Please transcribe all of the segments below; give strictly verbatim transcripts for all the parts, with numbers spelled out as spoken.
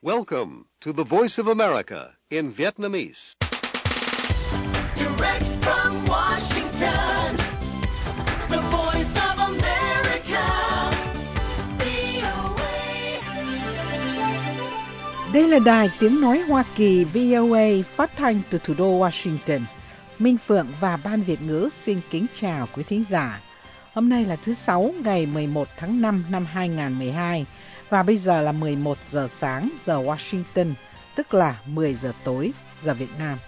Welcome to the Voice of America in Vietnamese. Direct from Washington, the Voice of America, vê o a. Đây là đài tiếng nói Hoa Kỳ vê o a phát thanh từ thủ đô Washington. Minh Phượng và Ban Việt ngữ xin kính chào quý thính giả. Hôm nay là thứ Sáu, ngày mười một tháng năm năm hai nghìn không trăm mười hai và bây giờ là mười một giờ sáng giờ Washington, tức là mười giờ tối giờ Việt Nam.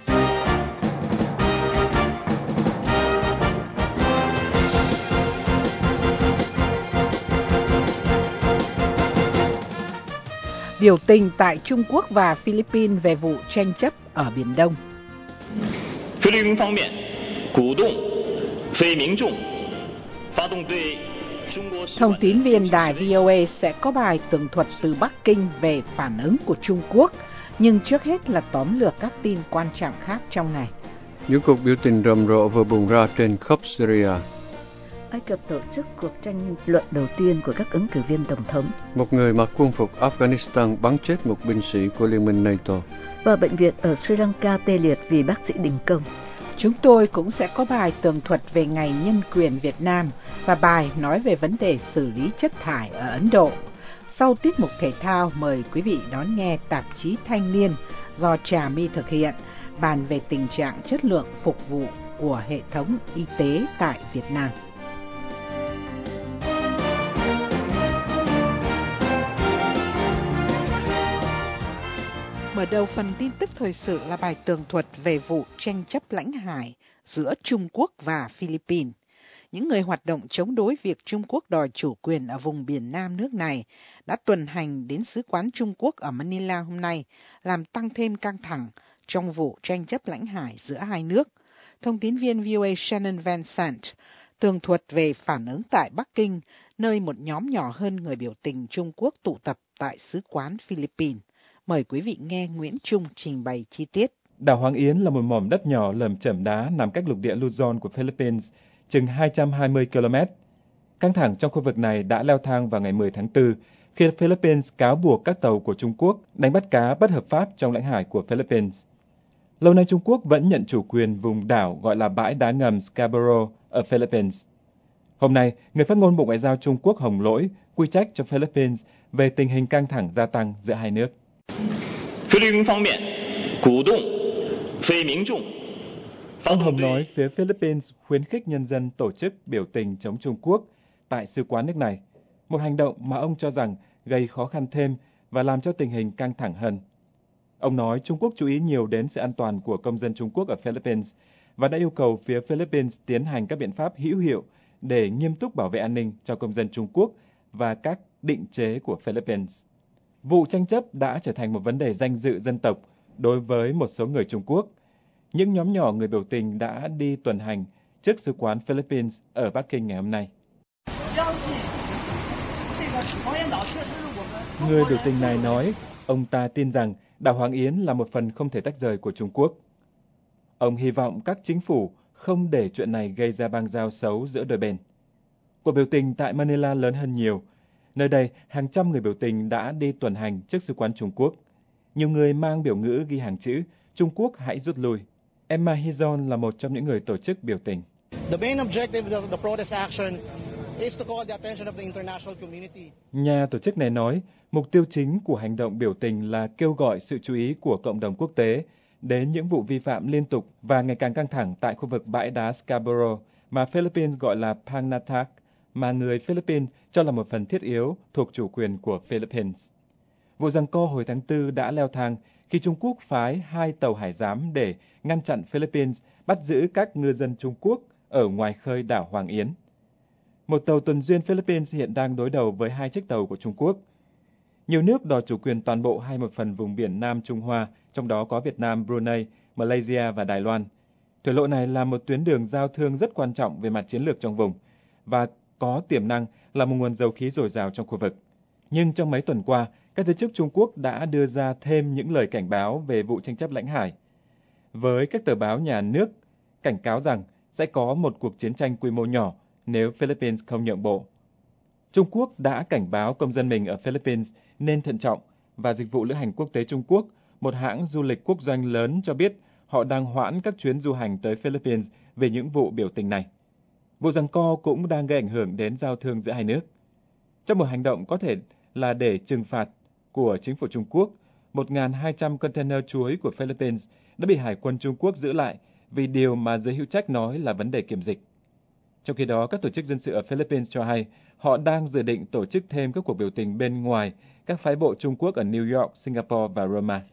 Biểu tình tại Trung Quốc và Philippines về vụ tranh chấp ở Biển Đông. Philippines phương面鼓动非民众发动对Trung Quốc. Thông tín viên đài vê o a sẽ có bài tường thuật từ Bắc Kinh về phản ứng của Trung Quốc, nhưng trước hết là tóm lược các tin quan trọng khác trong ngày. Những cuộc biểu tình rầm rộ vừa bùng ra trên khắp Syria. Ai Cập tổ chức cuộc tranh luận đầu tiên của các ứng cử viên tổng thống. Một người mặc quân phục Afghanistan bắn chết một binh sĩ của Liên minh NATO. Và bệnh viện ở Sri Lanka tê liệt vì bác sĩ đình công. Chúng tôi cũng sẽ có bài tường thuật về Ngày Nhân quyền Việt Nam và bài nói về vấn đề xử lý chất thải ở Ấn Độ. Sau tiết mục thể thao, mời quý vị đón nghe tạp chí Thanh niên do Trà My thực hiện, bàn về tình trạng chất lượng phục vụ của hệ thống y tế tại Việt Nam. Mở đầu phần tin tức thời sự là bài tường thuật về vụ tranh chấp lãnh hải giữa Trung Quốc và Philippines. Những người hoạt động chống đối việc Trung Quốc đòi chủ quyền ở vùng biển Nam nước này đã tuần hành đến Sứ quán Trung Quốc ở Manila hôm nay, làm tăng thêm căng thẳng trong vụ tranh chấp lãnh hải giữa hai nước. Thông tín viên vê o a Shannon Van Sant tường thuật về phản ứng tại Bắc Kinh, nơi một nhóm nhỏ hơn người biểu tình Trung Quốc tụ tập tại Sứ quán Philippines. Mời quý vị nghe Nguyễn Trung trình bày chi tiết. Đảo Hoàng Yến là một mỏm đất nhỏ lởm chởm đá nằm cách lục địa Luzon của Philippines chừng hai trăm hai mươi ki lô mét. Căng thẳng trong khu vực này đã leo thang vào ngày mười tháng tư khi Philippines cáo buộc các tàu của Trung Quốc đánh bắt cá bất hợp pháp trong lãnh hải của Philippines. Lâu nay Trung Quốc vẫn nhận chủ quyền vùng đảo gọi là bãi đá ngầm Scarborough ở Philippines. Hôm nay, người phát ngôn Bộ Ngoại giao Trung Quốc Hồng Lỗi quy trách cho Philippines về tình hình căng thẳng gia tăng giữa hai nước. Philippines phương面鼓động非民众. Ông Hồng nói phía Philippines khuyến khích nhân dân tổ chức biểu tình chống Trung Quốc tại sứ quán nước này, một hành động mà ông cho rằng gây khó khăn thêm và làm cho tình hình căng thẳng hơn. Ông nói Trung Quốc chú ý nhiều đến sự an toàn của công dân Trung Quốc ở Philippines và đã yêu cầu phía Philippines tiến hành các biện pháp hữu hiệu để nghiêm túc bảo vệ an ninh cho công dân Trung Quốc và các định chế của Philippines. Vụ tranh chấp đã trở thành một vấn đề danh dự dân tộc đối với một số người Trung Quốc. Những nhóm nhỏ người biểu tình đã đi tuần hành trước sứ quán Philippines ở Bắc Kinh ngày hôm nay. Người biểu tình này nói, ông ta tin rằng đảo Hoàng Yến là một phần không thể tách rời của Trung Quốc. Ông hy vọng các chính phủ không để chuyện này gây ra bang giao xấu giữa đôi bên. Cuộc biểu tình tại Manila lớn hơn nhiều. Nơi đây, hàng trăm người biểu tình đã đi tuần hành trước sứ quán Trung Quốc. Nhiều người mang biểu ngữ ghi hàng chữ Trung Quốc hãy rút lui. Emma Hizon là một trong những người tổ chức biểu tình. Nhà tổ chức này nói, mục tiêu chính của hành động biểu tình là kêu gọi sự chú ý của cộng đồng quốc tế đến những vụ vi phạm liên tục và ngày càng căng thẳng tại khu vực bãi đá Scarborough mà Philippines gọi là Pangnatak, mà người Philippines cho là một phần thiết yếu thuộc chủ quyền của Philippines. Vụ giằng co hồi tháng tư đã leo thang khi Trung Quốc phái hai tàu hải giám để ngăn chặn Philippines bắt giữ các ngư dân Trung Quốc ở ngoài khơi đảo Hoàng Yến. Một tàu tuần duyên Philippines hiện đang đối đầu với hai chiếc tàu của Trung Quốc. Nhiều nước đòi chủ quyền toàn bộ hay một phần vùng biển Nam Trung Hoa, trong đó có Việt Nam, Brunei, Malaysia và Đài Loan. Thủy lộ này là một tuyến đường giao thương rất quan trọng về mặt chiến lược trong vùng và có tiềm năng là một nguồn dầu khí dồi dào trong khu vực. Nhưng trong mấy tuần qua, các giới chức Trung Quốc đã đưa ra thêm những lời cảnh báo về vụ tranh chấp lãnh hải. Với các tờ báo nhà nước cảnh cáo rằng sẽ có một cuộc chiến tranh quy mô nhỏ nếu Philippines không nhượng bộ. Trung Quốc đã cảnh báo công dân mình ở Philippines nên thận trọng và Dịch vụ Lữ hành Quốc tế Trung Quốc, một hãng du lịch quốc doanh lớn cho biết họ đang hoãn các chuyến du hành tới Philippines về những vụ biểu tình này. Vụ giằng co cũng đang gây ảnh hưởng đến giao thương giữa hai nước. Trong một hành động có thể là để trừng phạt của chính phủ Trung Quốc, một nghìn hai trăm container chuối của Philippines đã bị Hải quân Trung Quốc giữ lại vì điều mà giới hữu trách nói là vấn đề kiểm dịch. Trong khi đó, các tổ chức dân sự ở Philippines cho hay họ đang dự định tổ chức thêm các cuộc biểu tình bên ngoài các phái bộ Trung Quốc ở New York, Singapore và Roma.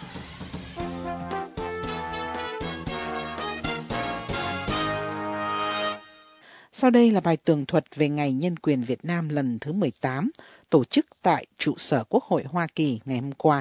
Sau đây là bài tường thuật về Ngày Nhân quyền Việt Nam lần thứ mười tám, tổ chức tại trụ sở Quốc hội Hoa Kỳ ngày hôm qua.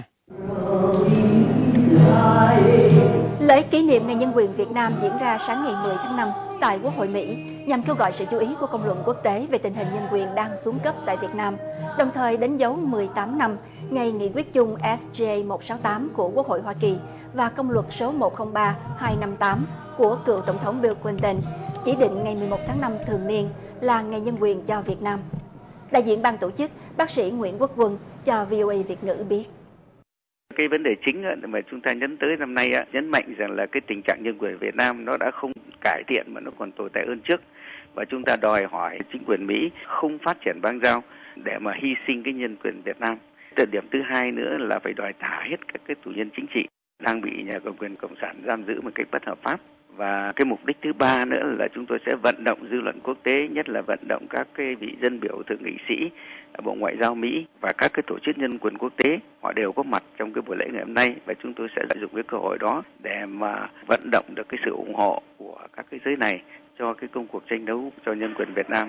Lễ kỷ niệm Ngày Nhân quyền Việt Nam diễn ra sáng ngày mười tháng năm tại Quốc hội Mỹ nhằm kêu gọi sự chú ý của công luận quốc tế về tình hình nhân quyền đang xuống cấp tại Việt Nam, đồng thời đánh dấu mười tám năm ngày nghị quyết chung S J một sáu tám của Quốc hội Hoa Kỳ và công luật số một không ba hai năm tám của cựu Tổng thống Bill Clinton chỉ định ngày mười một tháng năm thường niên là Ngày Nhân quyền cho Việt Nam. Đại diện ban tổ chức, bác sĩ Nguyễn Quốc Quân cho vê o a Việt ngữ biết. Cái vấn đề chính mà chúng ta nhấn tới năm nay, nhấn mạnh rằng là cái tình trạng nhân quyền Việt Nam nó đã không cải thiện mà nó còn tồi tệ hơn trước. Và chúng ta đòi hỏi chính quyền Mỹ không phát triển bang giao để mà hy sinh cái nhân quyền Việt Nam. Từ điểm thứ hai nữa là phải đòi thả hết các cái tù nhân chính trị đang bị nhà cầm quyền cộng sản giam giữ một cách bất hợp pháp. Và cái mục đích thứ ba nữa là chúng tôi sẽ vận động dư luận quốc tế, nhất là vận động các cái vị dân biểu thượng nghị sĩ, Bộ Ngoại giao Mỹ và các cái tổ chức nhân quyền quốc tế. Họ đều có mặt trong cái buổi lễ ngày hôm nay và chúng tôi sẽ lợi dụng cái cơ hội đó để mà vận động được cái sự ủng hộ của các cái giới này cho cái công cuộc tranh đấu cho nhân quyền Việt Nam.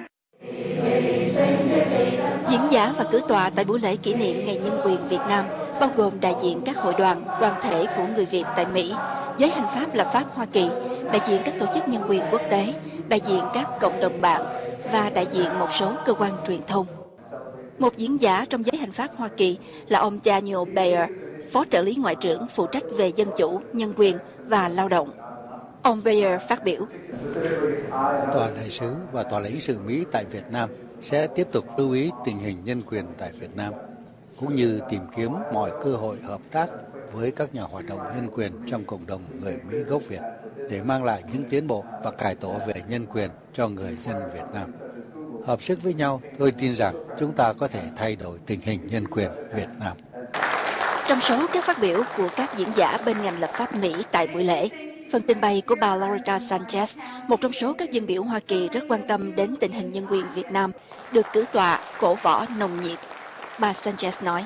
Diễn giả và cử tọa tại buổi lễ kỷ niệm Ngày Nhân quyền Việt Nam bao gồm đại diện các hội đoàn, đoàn thể của người Việt tại Mỹ, giới hành pháp lập pháp Hoa Kỳ, đại diện các tổ chức nhân quyền quốc tế, đại diện các cộng đồng bạn và đại diện một số cơ quan truyền thông. Một diễn giả trong giới hành pháp Hoa Kỳ là ông Daniel Bayer, phó trợ lý ngoại trưởng phụ trách về dân chủ, nhân quyền và lao động. Ông Bayer phát biểu: Tòa đại sứ và tòa lãnh sự Mỹ tại Việt Nam sẽ tiếp tục lưu ý tình hình nhân quyền tại Việt Nam, cũng như tìm kiếm mọi cơ hội hợp tác với các nhà hoạt động nhân quyền trong cộng đồng người Mỹ gốc Việt để mang lại những tiến bộ và cải tổ về nhân quyền cho người dân Việt Nam. Hợp sức với nhau, tôi tin rằng chúng ta có thể thay đổi tình hình nhân quyền Việt Nam. Trong số các phát biểu của các diễn giả bên ngành lập pháp Mỹ tại buổi lễ, phần trình bày của bà Loretta Sanchez, một trong số các dân biểu Hoa Kỳ rất quan tâm đến tình hình nhân quyền Việt Nam, được cử tọa cổ võ nồng nhiệt. Bà Sanchez nói: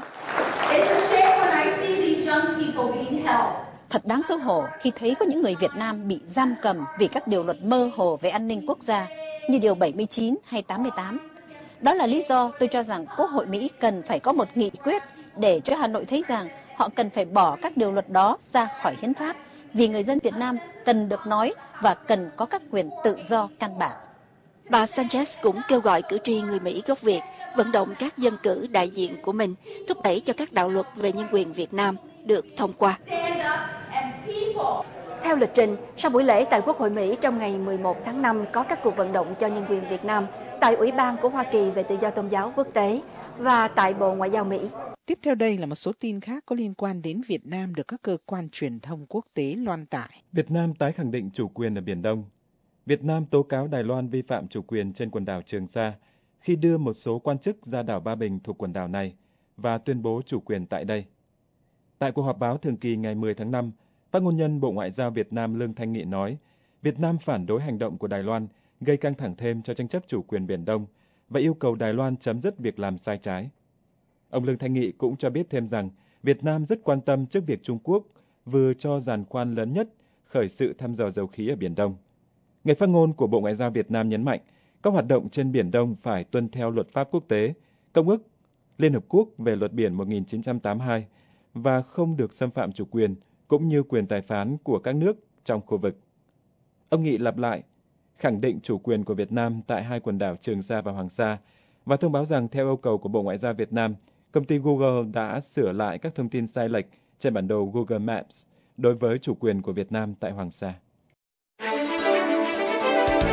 Thật đáng xấu hổ khi thấy có những người Việt Nam bị giam cầm vì các điều luật mơ hồ về an ninh quốc gia như điều bảy mươi chín hay tám mươi tám. Đó là lý do tôi cho rằng Quốc hội Mỹ cần phải có một nghị quyết để cho Hà Nội thấy rằng họ cần phải bỏ các điều luật đó ra khỏi hiến pháp, vì người dân Việt Nam cần được nói và cần có các quyền tự do căn bản. Bà Sanchez cũng kêu gọi cử tri người Mỹ gốc Việt vận động các dân cử đại diện của mình thúc đẩy cho các đạo luật về nhân quyền Việt Nam được thông qua. Theo lịch trình, sau buổi lễ tại Quốc hội Mỹ trong ngày mười một tháng năm có các cuộc vận động cho nhân quyền Việt Nam tại Ủy ban của Hoa Kỳ về tự do tôn giáo quốc tế và tại Bộ Ngoại giao Mỹ. Tiếp theo đây là một số tin khác có liên quan đến Việt Nam được các cơ quan truyền thông quốc tế loan tải. Việt Nam tái khẳng định chủ quyền ở Biển Đông. Việt Nam tố cáo Đài Loan vi phạm chủ quyền trên quần đảo Trường Sa khi đưa một số quan chức ra đảo Ba Bình thuộc quần đảo này và tuyên bố chủ quyền tại đây. Tại cuộc họp báo thường kỳ ngày mười tháng năm, phát ngôn nhân Bộ Ngoại giao Việt Nam Lương Thanh Nghị nói, Việt Nam phản đối hành động của Đài Loan gây căng thẳng thêm cho tranh chấp chủ quyền Biển Đông và yêu cầu Đài Loan chấm dứt việc làm sai trái. Ông Lương Thanh Nghị cũng cho biết thêm rằng Việt Nam rất quan tâm trước việc Trung Quốc vừa cho giàn khoan lớn nhất khởi sự thăm dò dầu khí ở Biển Đông. Người phát ngôn của Bộ Ngoại giao Việt Nam nhấn mạnh, các hoạt động trên Biển Đông phải tuân theo luật pháp quốc tế, Công ước Liên Hợp Quốc về luật biển một nghìn chín trăm tám mươi hai và không được xâm phạm chủ quyền cũng như quyền tài phán của các nước trong khu vực. Ông Nghị lặp lại, khẳng định chủ quyền của Việt Nam tại hai quần đảo Trường Sa và Hoàng Sa và thông báo rằng theo yêu cầu của Bộ Ngoại giao Việt Nam, công ty Google đã sửa lại các thông tin sai lệch trên bản đồ Google Maps đối với chủ quyền của Việt Nam tại Hoàng Sa.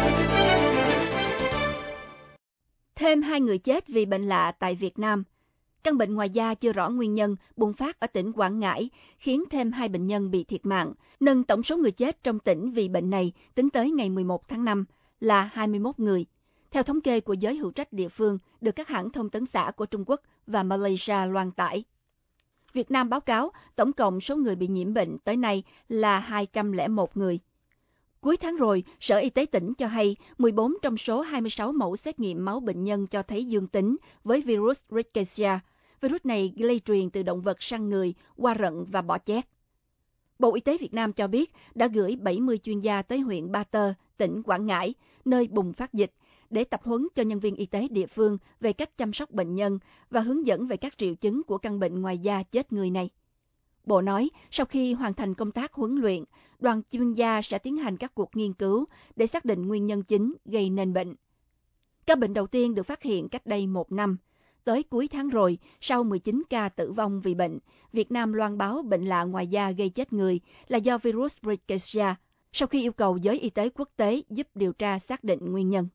Thêm hai người chết vì bệnh lạ tại Việt Nam. Căn bệnh ngoài da chưa rõ nguyên nhân bùng phát ở tỉnh Quảng Ngãi, khiến thêm hai bệnh nhân bị thiệt mạng, nâng tổng số người chết trong tỉnh vì bệnh này tính tới ngày mười một tháng năm là hai mươi mốt người. Theo thống kê của giới hữu trách địa phương được các hãng thông tấn xã của Trung Quốc và Malaysia loan tải. Việt Nam báo cáo tổng cộng số người bị nhiễm bệnh tới nay là hai trăm lẻ một người. Cuối tháng rồi, Sở Y tế tỉnh cho hay mười bốn trong số hai mươi sáu mẫu xét nghiệm máu bệnh nhân cho thấy dương tính với virus Rickettsia. Virus này lây truyền từ động vật sang người qua rận và bọ chét. Bộ Y tế Việt Nam cho biết đã gửi bảy mươi chuyên gia tới huyện Ba Tơ, tỉnh Quảng Ngãi, nơi bùng phát dịch, để tập huấn cho nhân viên y tế địa phương về cách chăm sóc bệnh nhân và hướng dẫn về các triệu chứng của căn bệnh ngoài da chết người này. Bộ nói, sau khi hoàn thành công tác huấn luyện, đoàn chuyên gia sẽ tiến hành các cuộc nghiên cứu để xác định nguyên nhân chính gây nên bệnh. Ca bệnh đầu tiên được phát hiện cách đây một năm. Tới cuối tháng rồi, sau mười chín ca tử vong vì bệnh, Việt Nam loan báo bệnh lạ ngoài da gây chết người là do virus Rickettsia, sau khi yêu cầu giới y tế quốc tế giúp điều tra xác định nguyên nhân.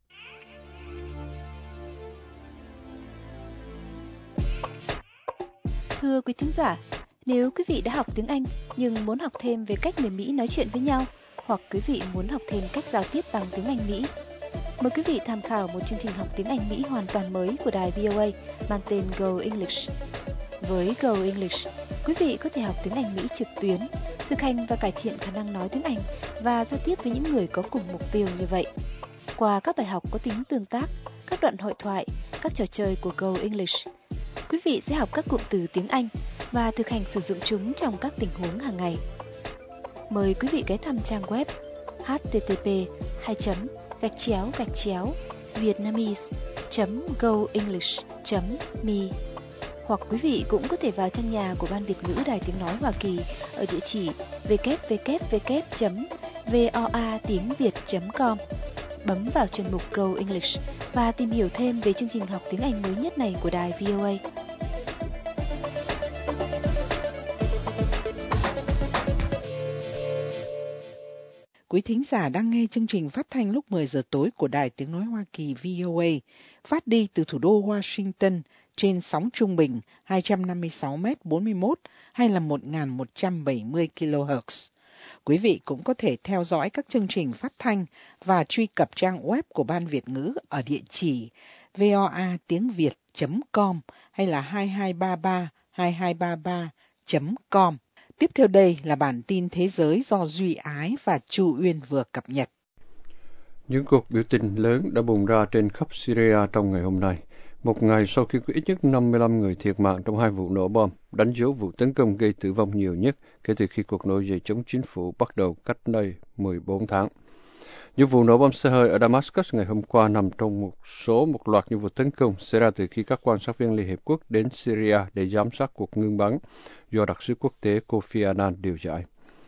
Thưa quý thính giả, nếu quý vị đã học tiếng Anh nhưng muốn học thêm về cách người Mỹ nói chuyện với nhau, hoặc quý vị muốn học thêm cách giao tiếp bằng tiếng Anh Mỹ, mời quý vị tham khảo một chương trình học tiếng Anh Mỹ hoàn toàn mới của đài vê o a mang tên Go English. Với Go English, quý vị có thể học tiếng Anh Mỹ trực tuyến, thực hành và cải thiện khả năng nói tiếng Anh và giao tiếp với những người có cùng mục tiêu như vậy. Qua các bài học có tính tương tác, các đoạn hội thoại, các trò chơi của Go English, quý vị sẽ học các cụm từ tiếng Anh và thực hành sử dụng chúng trong các tình huống hàng ngày. Mời quý vị ghé thăm trang web h t t p hai gạch chéo gạch chéo vietnamese chấm go english chấm me, hoặc quý vị cũng có thể vào trang nhà của Ban Việt ngữ Đài Tiếng Nói Hoa Kỳ ở địa chỉ w w w chấm voa tiếng việt chấm com, bấm vào chuyên mục Go English và tìm hiểu thêm về chương trình học tiếng Anh mới nhất này của đài vê o a. Quý thính giả đang nghe chương trình phát thanh lúc mười giờ tối của Đài Tiếng Nói Hoa Kỳ vê o a, phát đi từ thủ đô Washington trên sóng trung bình hai trăm năm mươi sáu mét bốn mươi mốt hay là một nghìn một trăm bảy mươi ki lô héc. Quý vị cũng có thể theo dõi các chương trình phát thanh và truy cập trang web của Ban Việt ngữ ở địa chỉ voa tiếng việt chấm com hay là hai hai ba ba hai hai ba ba chấm com. Tiếp theo đây là bản tin thế giới do Duy Ái và Chu Uyên vừa cập nhật. Những cuộc biểu tình lớn đã bùng ra trên khắp Syria trong ngày hôm nay, một ngày sau khi có ít nhất năm mươi lăm người thiệt mạng trong hai vụ nổ bom, đánh dấu vụ tấn công gây tử vong nhiều nhất kể từ khi cuộc nổi dậy chống chính phủ bắt đầu cách đây mười bốn tháng. Những vụ nổ bom xe hơi ở Damascus ngày hôm qua nằm trong một số một loạt những vụ tấn công xảy ra từ khi các quan sát viên Liên Hiệp Quốc đến Syria để giám sát cuộc ngưng bắn do đặc sứ quốc tế Kofi Annan điều giải.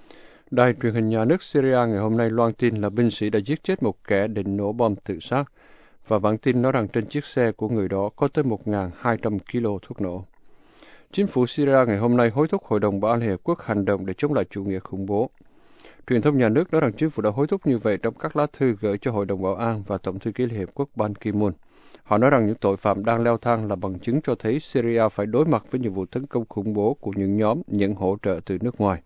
Đài truyền hình nhà nước Syria ngày hôm nay loan tin là binh sĩ đã giết chết một kẻ định nổ bom tự sát, và bản tin nói rằng trên chiếc xe của người đó có tới một nghìn hai trăm ki lô thuốc nổ. Chính phủ Syria ngày hôm nay hối thúc Hội đồng Bảo an Liên Hiệp Quốc hành động để chống lại chủ nghĩa khủng bố. Truyền thông nhà nước nói rằng chính phủ đã hối thúc như vậy trong các lá thư gửi cho Hội đồng Bảo an và Tổng thư ký Liên Hiệp Quốc Ban Ki-moon. Họ nói rằng những tội phạm đang leo thang là bằng chứng cho thấy Syria phải đối mặt với những vụ tấn công khủng bố của những nhóm nhận hỗ trợ từ nước ngoài.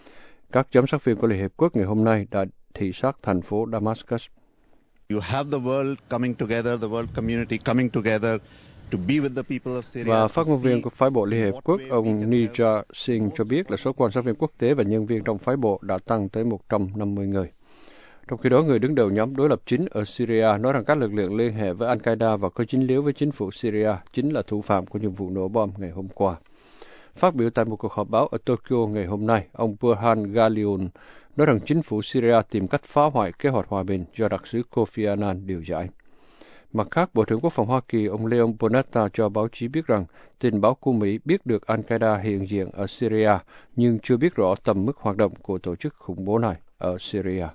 Các giám sát viên của Liên Hiệp Quốc ngày hôm nay đã thị sát thành phố Damascus. You have the world coming together, the world community coming together to be with the people of Syria. Và phát ngôn viên của phái bộ Liên Hiệp Quốc, ông Nija Singh cho biết là số quan sát viên quốc tế và nhân viên trong phái bộ đã tăng tới một trăm năm mươi người. Trong khi đó, người đứng đầu nhóm đối lập chính ở Syria nói rằng các lực lượng liên hệ với Al-Qaeda và có dính líu với chính phủ Syria chính là thủ phạm của những vụ nổ bom ngày hôm qua. Phát biểu tại một cuộc họp báo ở Tokyo ngày hôm nay, ông Burhan Ghaliun nói rằng chính phủ Syria tìm cách phá hoại kế hoạch hòa bình do đặc sứ Kofi Annan điều giải. Mặt khác, Bộ trưởng Quốc phòng Hoa Kỳ ông Leon Panetta cho báo chí biết rằng tình báo của Mỹ biết được Al-Qaeda hiện diện ở Syria, nhưng chưa biết rõ tầm mức hoạt động của tổ chức khủng bố này ở Syria.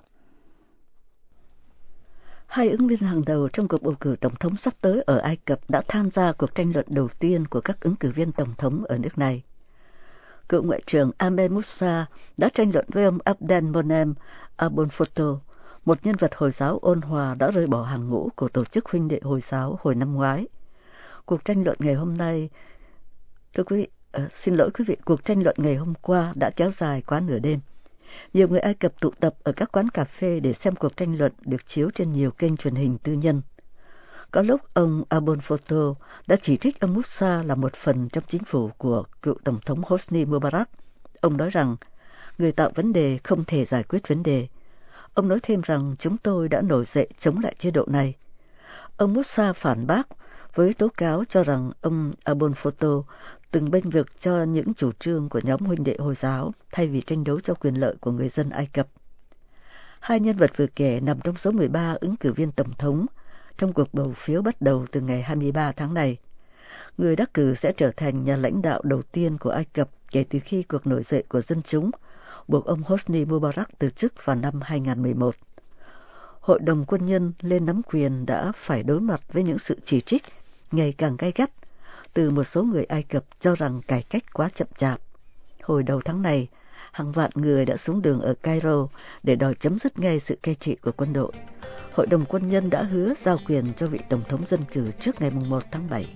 Hai ứng viên hàng đầu trong cuộc bầu cử tổng thống sắp tới ở Ai Cập đã tham gia cuộc tranh luận đầu tiên của các ứng cử viên tổng thống ở nước này. Cựu Ngoại trưởng Ahmed Moussa đã tranh luận với ông Abdel Monem Abonfoto, một nhân vật Hồi giáo ôn hòa đã rời bỏ hàng ngũ của tổ chức huynh đệ Hồi giáo hồi năm ngoái. Cuộc tranh luận ngày hôm nay Thưa quý vị, uh, xin lỗi quý vị, cuộc tranh luận ngày hôm qua đã kéo dài quá nửa đêm. Nhiều người Ai Cập tụ tập ở các quán cà phê để xem cuộc tranh luận được chiếu trên nhiều kênh truyền hình tư nhân. Có lúc ông Abdel-Fattah đã chỉ trích ông Moussa là một phần trong chính phủ của cựu Tổng thống Hosni Mubarak. Ông nói rằng người tạo vấn đề không thể giải quyết vấn đề. Ông nói thêm rằng chúng tôi đã nổi dậy chống lại chế độ này. Ông Moussa phản bác với tố cáo cho rằng ông Abdel-Fattah từng bênh vực cho những chủ trương của nhóm huynh đệ Hồi giáo thay vì tranh đấu cho quyền lợi của người dân Ai Cập. Hai nhân vật vừa kể nằm trong số mười ba ứng cử viên tổng thống trong cuộc bầu phiếu bắt đầu từ ngày hai mươi ba tháng này. Người đắc cử sẽ trở thành nhà lãnh đạo đầu tiên của Ai Cập kể từ khi cuộc nổi dậy của dân chúng buộc ông Hosni Mubarak từ chức vào năm hai nghìn không trăm mười một. Hội đồng quân nhân lên nắm quyền đã phải đối mặt với những sự chỉ trích ngày càng gay gắt từ một số người Ai Cập cho rằng cải cách quá chậm chạp. Hồi đầu tháng này, hàng vạn người đã xuống đường ở Cairo để đòi chấm dứt ngay sự cai trị của quân đội. Hội đồng quân nhân đã hứa giao quyền cho vị tổng thống dân cử trước ngày một tháng bảy.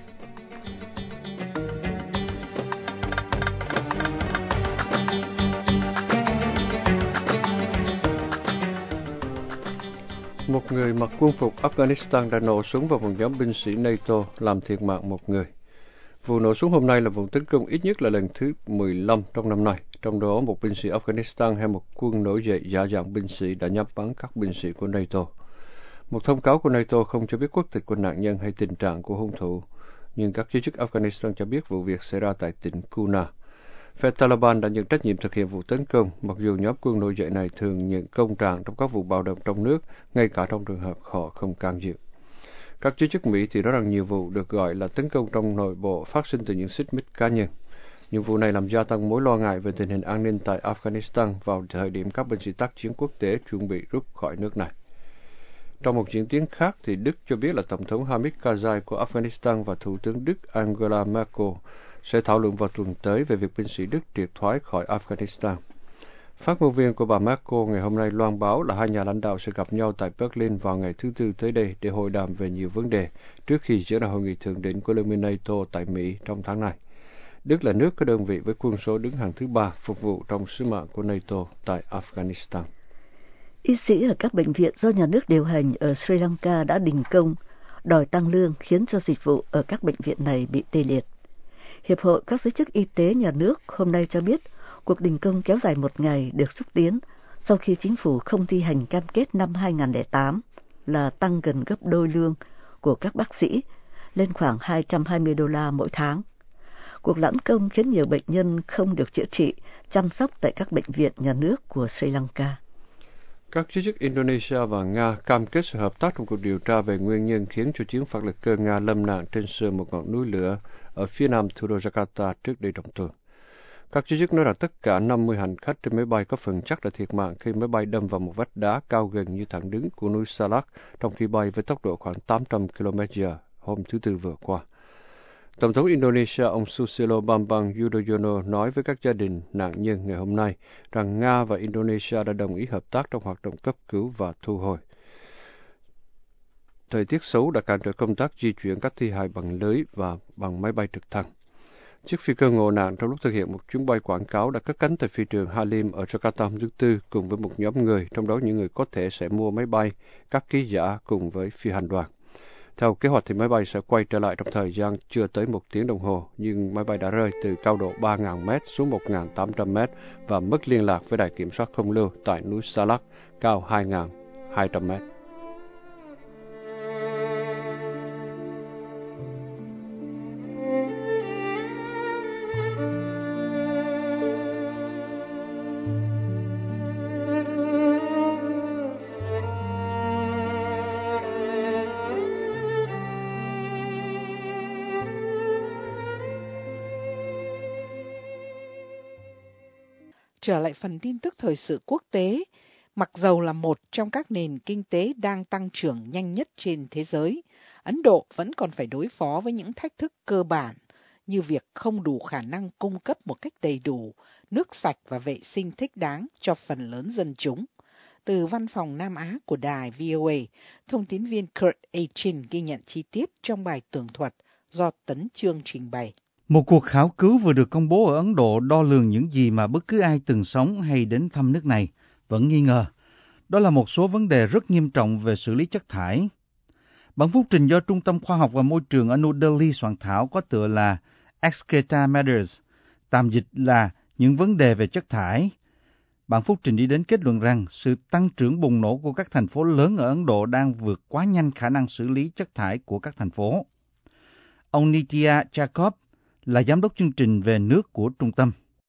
Một người mặc quân phục Afghanistan đã nổ súng vào một nhóm binh sĩ NATO, làm thiệt mạng một người. Vụ nổ súng hôm nay là vụ tấn công ít nhất là lần thứ mười lăm trong năm nay, trong đó một binh sĩ Afghanistan hay một quân nổi dậy giả dạng binh sĩ đã nhắm bắn các binh sĩ của NATO. Một thông cáo của NATO không cho biết quốc tịch của nạn nhân hay tình trạng của hung thủ, nhưng các giới chức Afghanistan cho biết vụ việc xảy ra tại tỉnh Kuna. Phe Taliban đã nhận trách nhiệm thực hiện vụ tấn công, mặc dù nhóm quân nổi dậy này thường nhận công trạng trong các vụ bạo động trong nước, ngay cả trong trường hợp họ không can dự. Các giới chức Mỹ thì nói rằng nhiều vụ được gọi là tấn công trong nội bộ phát sinh từ những xích mích cá nhân. Những vụ này làm gia tăng mối lo ngại về tình hình an ninh tại Afghanistan vào thời điểm các binh sĩ tác chiến quốc tế chuẩn bị rút khỏi nước này. Trong một diễn tiến khác, thì Đức cho biết là Tổng thống Hamid Karzai của Afghanistan và Thủ tướng Đức Angela Merkel sẽ thảo luận vào tuần tới về việc binh sĩ Đức triệt thoái khỏi Afghanistan. Phát ngôn viên của bà Merkel ngày hôm nay loan báo là hai nhà lãnh đạo sẽ gặp nhau tại Berlin vào ngày thứ Tư tới đây để hội đàm về nhiều vấn đề trước khi diễn ra hội nghị thượng đỉnh của Liên minh NATO tại Mỹ trong tháng này. Đức là nước có đơn vị với quân số đứng hàng thứ ba phục vụ trong sứ mạng của NATO tại Afghanistan. Y sĩ ở các bệnh viện do nhà nước điều hành ở Sri Lanka đã đình công, đòi tăng lương khiến cho dịch vụ ở các bệnh viện này bị tê liệt. Hiệp hội các giới chức y tế nhà nước hôm nay cho biết cuộc đình công kéo dài một ngày được xúc tiến sau khi chính phủ không thi hành cam kết năm hai nghìn không trăm lẻ tám là tăng gần gấp đôi lương của các bác sĩ lên khoảng hai trăm hai mươi đô la mỗi tháng. Cuộc lãnh công khiến nhiều bệnh nhân không được chữa trị, chăm sóc tại các bệnh viện nhà nước của Sri Lanka. Các giới chức Indonesia và Nga cam kết sự hợp tác trong cuộc điều tra về nguyên nhân khiến cho chiến phản lực cơ Nga lâm nạn trên sườn một ngọn núi lửa ở phía nam thủ đô Jakarta trước đây trong tuần. Các giới chức nói rằng tất cả năm mươi hành khách trên máy bay có phần chắc đã thiệt mạng khi máy bay đâm vào một vách đá cao gần như thẳng đứng của núi Salak trong khi bay với tốc độ khoảng tám trăm ki lô mét trên giờ hôm thứ Tư vừa qua. Tổng thống Indonesia ông Susilo Bambang Yudhoyono nói với các gia đình nạn nhân ngày hôm nay rằng Nga và Indonesia đã đồng ý hợp tác trong hoạt động cấp cứu và thu hồi. Thời tiết xấu đã cản trở công tác di chuyển các thi hài bằng lưới và bằng máy bay trực thăng. Chiếc phi cơ ngộ nạn trong lúc thực hiện một chuyến bay quảng cáo đã cất cánh tại phi trường Halim ở Jakarta hôm thứ Tư cùng với một nhóm người, trong đó những người có thể sẽ mua máy bay, các ký giả cùng với phi hành đoàn. Theo kế hoạch thì máy bay sẽ quay trở lại trong thời gian chưa tới một tiếng đồng hồ, nhưng máy bay đã rơi từ cao độ ba nghìn mét xuống một nghìn tám trăm mét và mất liên lạc với đài kiểm soát không lưu tại núi Salak, cao hai nghìn hai trăm mét. Trở lại phần tin tức thời sự quốc tế, mặc dầu là một trong các nền kinh tế đang tăng trưởng nhanh nhất trên thế giới, Ấn Độ vẫn còn phải đối phó với những thách thức cơ bản như việc không đủ khả năng cung cấp một cách đầy đủ nước sạch và vệ sinh thích đáng cho phần lớn dân chúng. Từ văn phòng Nam Á của đài vê o a, thông tín viên Kurt Achin ghi nhận chi tiết trong bài tường thuật do Tấn Chương trình bày. Một cuộc khảo cứu vừa được công bố ở Ấn Độ đo lường những gì mà bất cứ ai từng sống hay đến thăm nước này vẫn nghi ngờ. Đó là một số vấn đề rất nghiêm trọng về xử lý chất thải. Bản phúc trình do Trung tâm Khoa học và Môi trường ở New Delhi soạn thảo có tựa là Excreta Matters, tạm dịch là những vấn đề về chất thải. Bản phúc trình đi đến kết luận rằng sự tăng trưởng bùng nổ của các thành phố lớn ở Ấn Độ đang vượt quá nhanh khả năng xử lý chất thải của các thành phố. Ông Nitya Jacob là giám đốc chương trình về nước của trung tâm.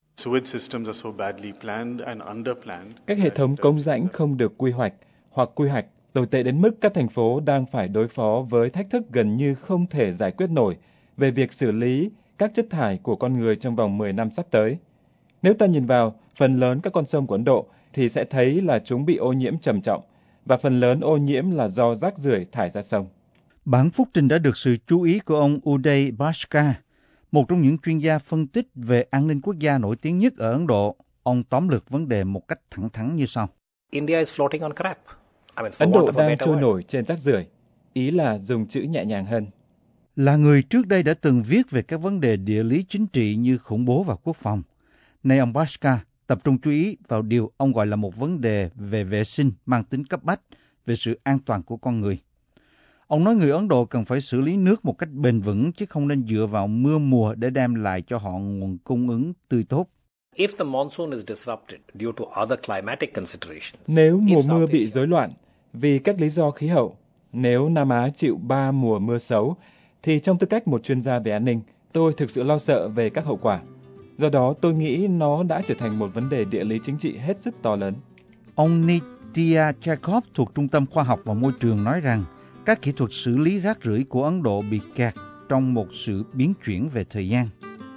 Các hệ thống cống rãnh không được quy hoạch hoặc quy hoạch tồi tệ đến mức các thành phố đang phải đối phó với thách thức gần như không thể giải quyết nổi về việc xử lý các chất thải của con người trong vòng mười năm sắp tới. Nếu ta nhìn vào phần lớn các con sông của Ấn Độ thì sẽ thấy là chúng bị ô nhiễm trầm trọng, và phần lớn ô nhiễm là do rác rưởi thải ra sông. Bản phúc trình đã được sự chú ý của ông Uday Bhaskar, một trong những chuyên gia phân tích về an ninh quốc gia nổi tiếng nhất ở Ấn Độ. Ông tóm lược vấn đề một cách thẳng thắn như sau. Ấn Độ đang trôi nổi trên rác rưởi, ý là dùng chữ nhẹ nhàng hơn. Là người trước đây đã từng viết về các vấn đề địa lý chính trị như khủng bố và quốc phòng, nay ông Bhaskar tập trung chú ý vào điều ông gọi là một vấn đề về vệ sinh mang tính cấp bách, về sự an toàn của con người. Ông nói người Ấn Độ cần phải xử lý nước một cách bền vững chứ không nên dựa vào mưa mùa để đem lại cho họ nguồn cung ứng tươi tốt. Nếu mùa mưa bị rối loạn vì các lý do khí hậu, nếu Nam Á chịu ba mùa mưa xấu, thì trong tư cách một chuyên gia về an ninh, tôi thực sự lo sợ về các hậu quả. Do đó tôi nghĩ nó đã trở thành một vấn đề địa lý chính trị hết sức to lớn. Ông Nitya Jacob thuộc Trung tâm Khoa học và Môi trường nói rằng các kỹ thuật xử lý rác rưởi của Ấn Độ bị kẹt trong một sự biến chuyển về thời gian.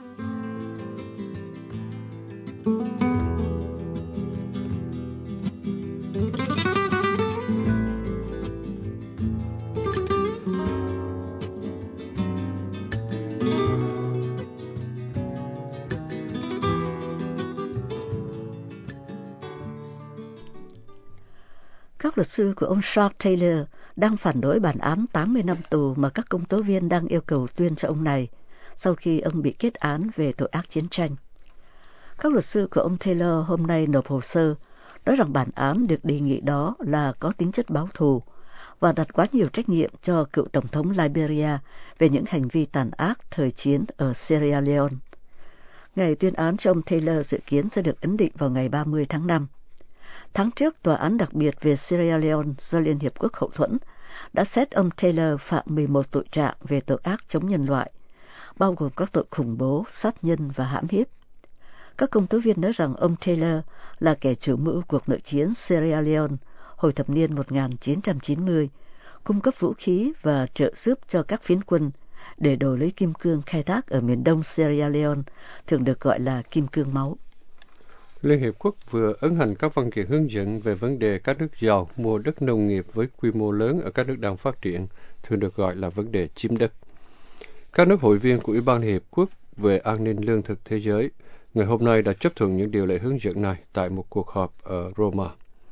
Các luật sư của ông Charles Taylor đang phản đối bản án tám mươi năm tù mà các công tố viên đang yêu cầu tuyên cho ông này sau khi ông bị kết án về tội ác chiến tranh. Các luật sư của ông Taylor hôm nay nộp hồ sơ nói rằng bản án được đề nghị đó là có tính chất báo thù và đặt quá nhiều trách nhiệm cho cựu Tổng thống Liberia về những hành vi tàn ác thời chiến ở Sierra Leone. Ngày tuyên án cho ông Taylor dự kiến sẽ được ấn định vào ngày ba mươi tháng năm. Tháng trước, Tòa án đặc biệt về Sierra Leone do Liên Hiệp Quốc hậu thuẫn đã xét ông Taylor phạm mười một tội trạng về tội ác chống nhân loại, bao gồm các tội khủng bố, sát nhân và hãm hiếp. Các công tố viên nói rằng ông Taylor là kẻ chủ mưu cuộc nội chiến Sierra Leone hồi thập niên một nghìn chín trăm chín mươi, cung cấp vũ khí và trợ giúp cho các phiến quân để đổi lấy kim cương khai thác ở miền đông Sierra Leone, thường được gọi là kim cương máu. Liên Hiệp Quốc vừa ấn hành các văn kiện hướng dẫn về vấn đề các nước giàu mua đất nông nghiệp với quy mô lớn ở các nước đang phát triển, thường được gọi là vấn đề chiếm đất. Các nước hội viên của Ủy ban Hiệp Quốc về An ninh Lương thực Thế giới ngày hôm nay đã chấp thuận những điều lệ hướng dẫn này tại một cuộc họp ở Roma.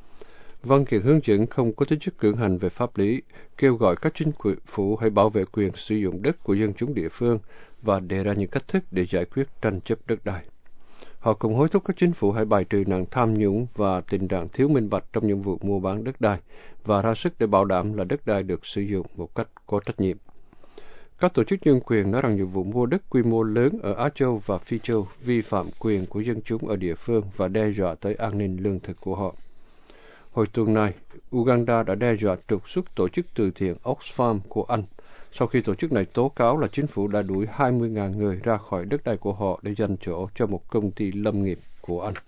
Văn kiện hướng dẫn không có tính chất cưỡng hành về pháp lý, kêu gọi các chính phủ hãy bảo vệ quyền sử dụng đất của dân chúng địa phương và đề ra những cách thức để giải quyết tranh chấp đất đai. Họ cũng hối thúc các chính phủ hãy bài trừ nạn tham nhũng và tình trạng thiếu minh bạch trong những vụ mua bán đất đai và ra sức để bảo đảm là đất đai được sử dụng một cách có trách nhiệm. Các tổ chức nhân quyền nói rằng những vụ mua đất quy mô lớn ở Á Châu và Phi Châu vi phạm quyền của dân chúng ở địa phương và đe dọa tới an ninh lương thực của họ. Hồi tuần này, Uganda đã đe dọa trục xuất tổ chức từ thiện Oxfam của Anh sau khi tổ chức này tố cáo là chính phủ đã đuổi hai mươi nghìn người ra khỏi đất đai của họ để dành chỗ cho một công ty lâm nghiệp của Anh.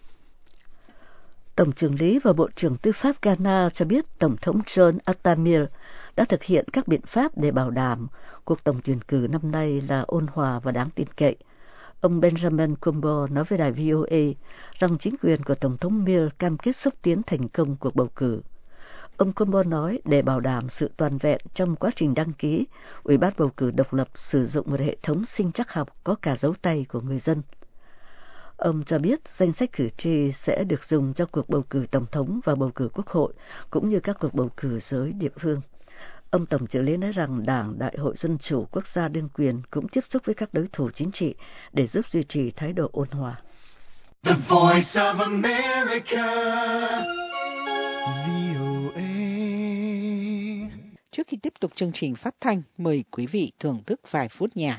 Tổng trưởng lý và Bộ trưởng Tư pháp Ghana cho biết Tổng thống John Atamir đã thực hiện các biện pháp để bảo đảm cuộc tổng tuyển cử năm nay là ôn hòa và đáng tin cậy. Ông Benjamin Kombo nói với đài vê o a rằng chính quyền của Tổng thống Mir cam kết xúc tiến thành công cuộc bầu cử. Ông Kombo nói để bảo đảm sự toàn vẹn trong quá trình đăng ký, Ủy ban bầu cử độc lập sử dụng một hệ thống sinh trắc học có cả dấu tay của người dân. Ông cho biết danh sách cử tri sẽ được dùng cho cuộc bầu cử tổng thống và bầu cử quốc hội, cũng như các cuộc bầu cử giới địa phương. Ông Tổng trợ lý nói rằng Đảng Đại hội Dân chủ Quốc gia đương quyền cũng tiếp xúc với các đối thủ chính trị để giúp duy trì thái độ ôn hòa. The Voice of America. vê o a. Trước khi tiếp tục chương trình phát thanh, mời quý vị thưởng thức vài phút nhạc.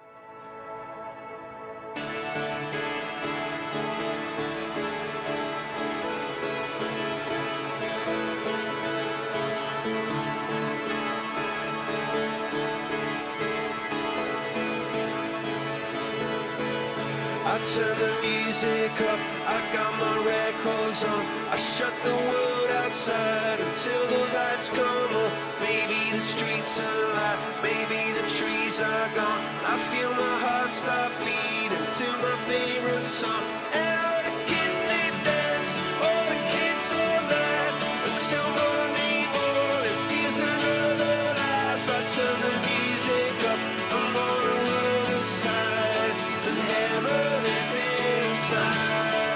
I turn the music up, I got my records on. I shut the world outside until the lights come on. Maybe the streets are alive, maybe the trees are gone. I feel my heart start beating to my favorite song. And all the kids they dance, all the kids all night until morning morning feels another life. I turn the music up, I'm on the world aside, and heaven is inside.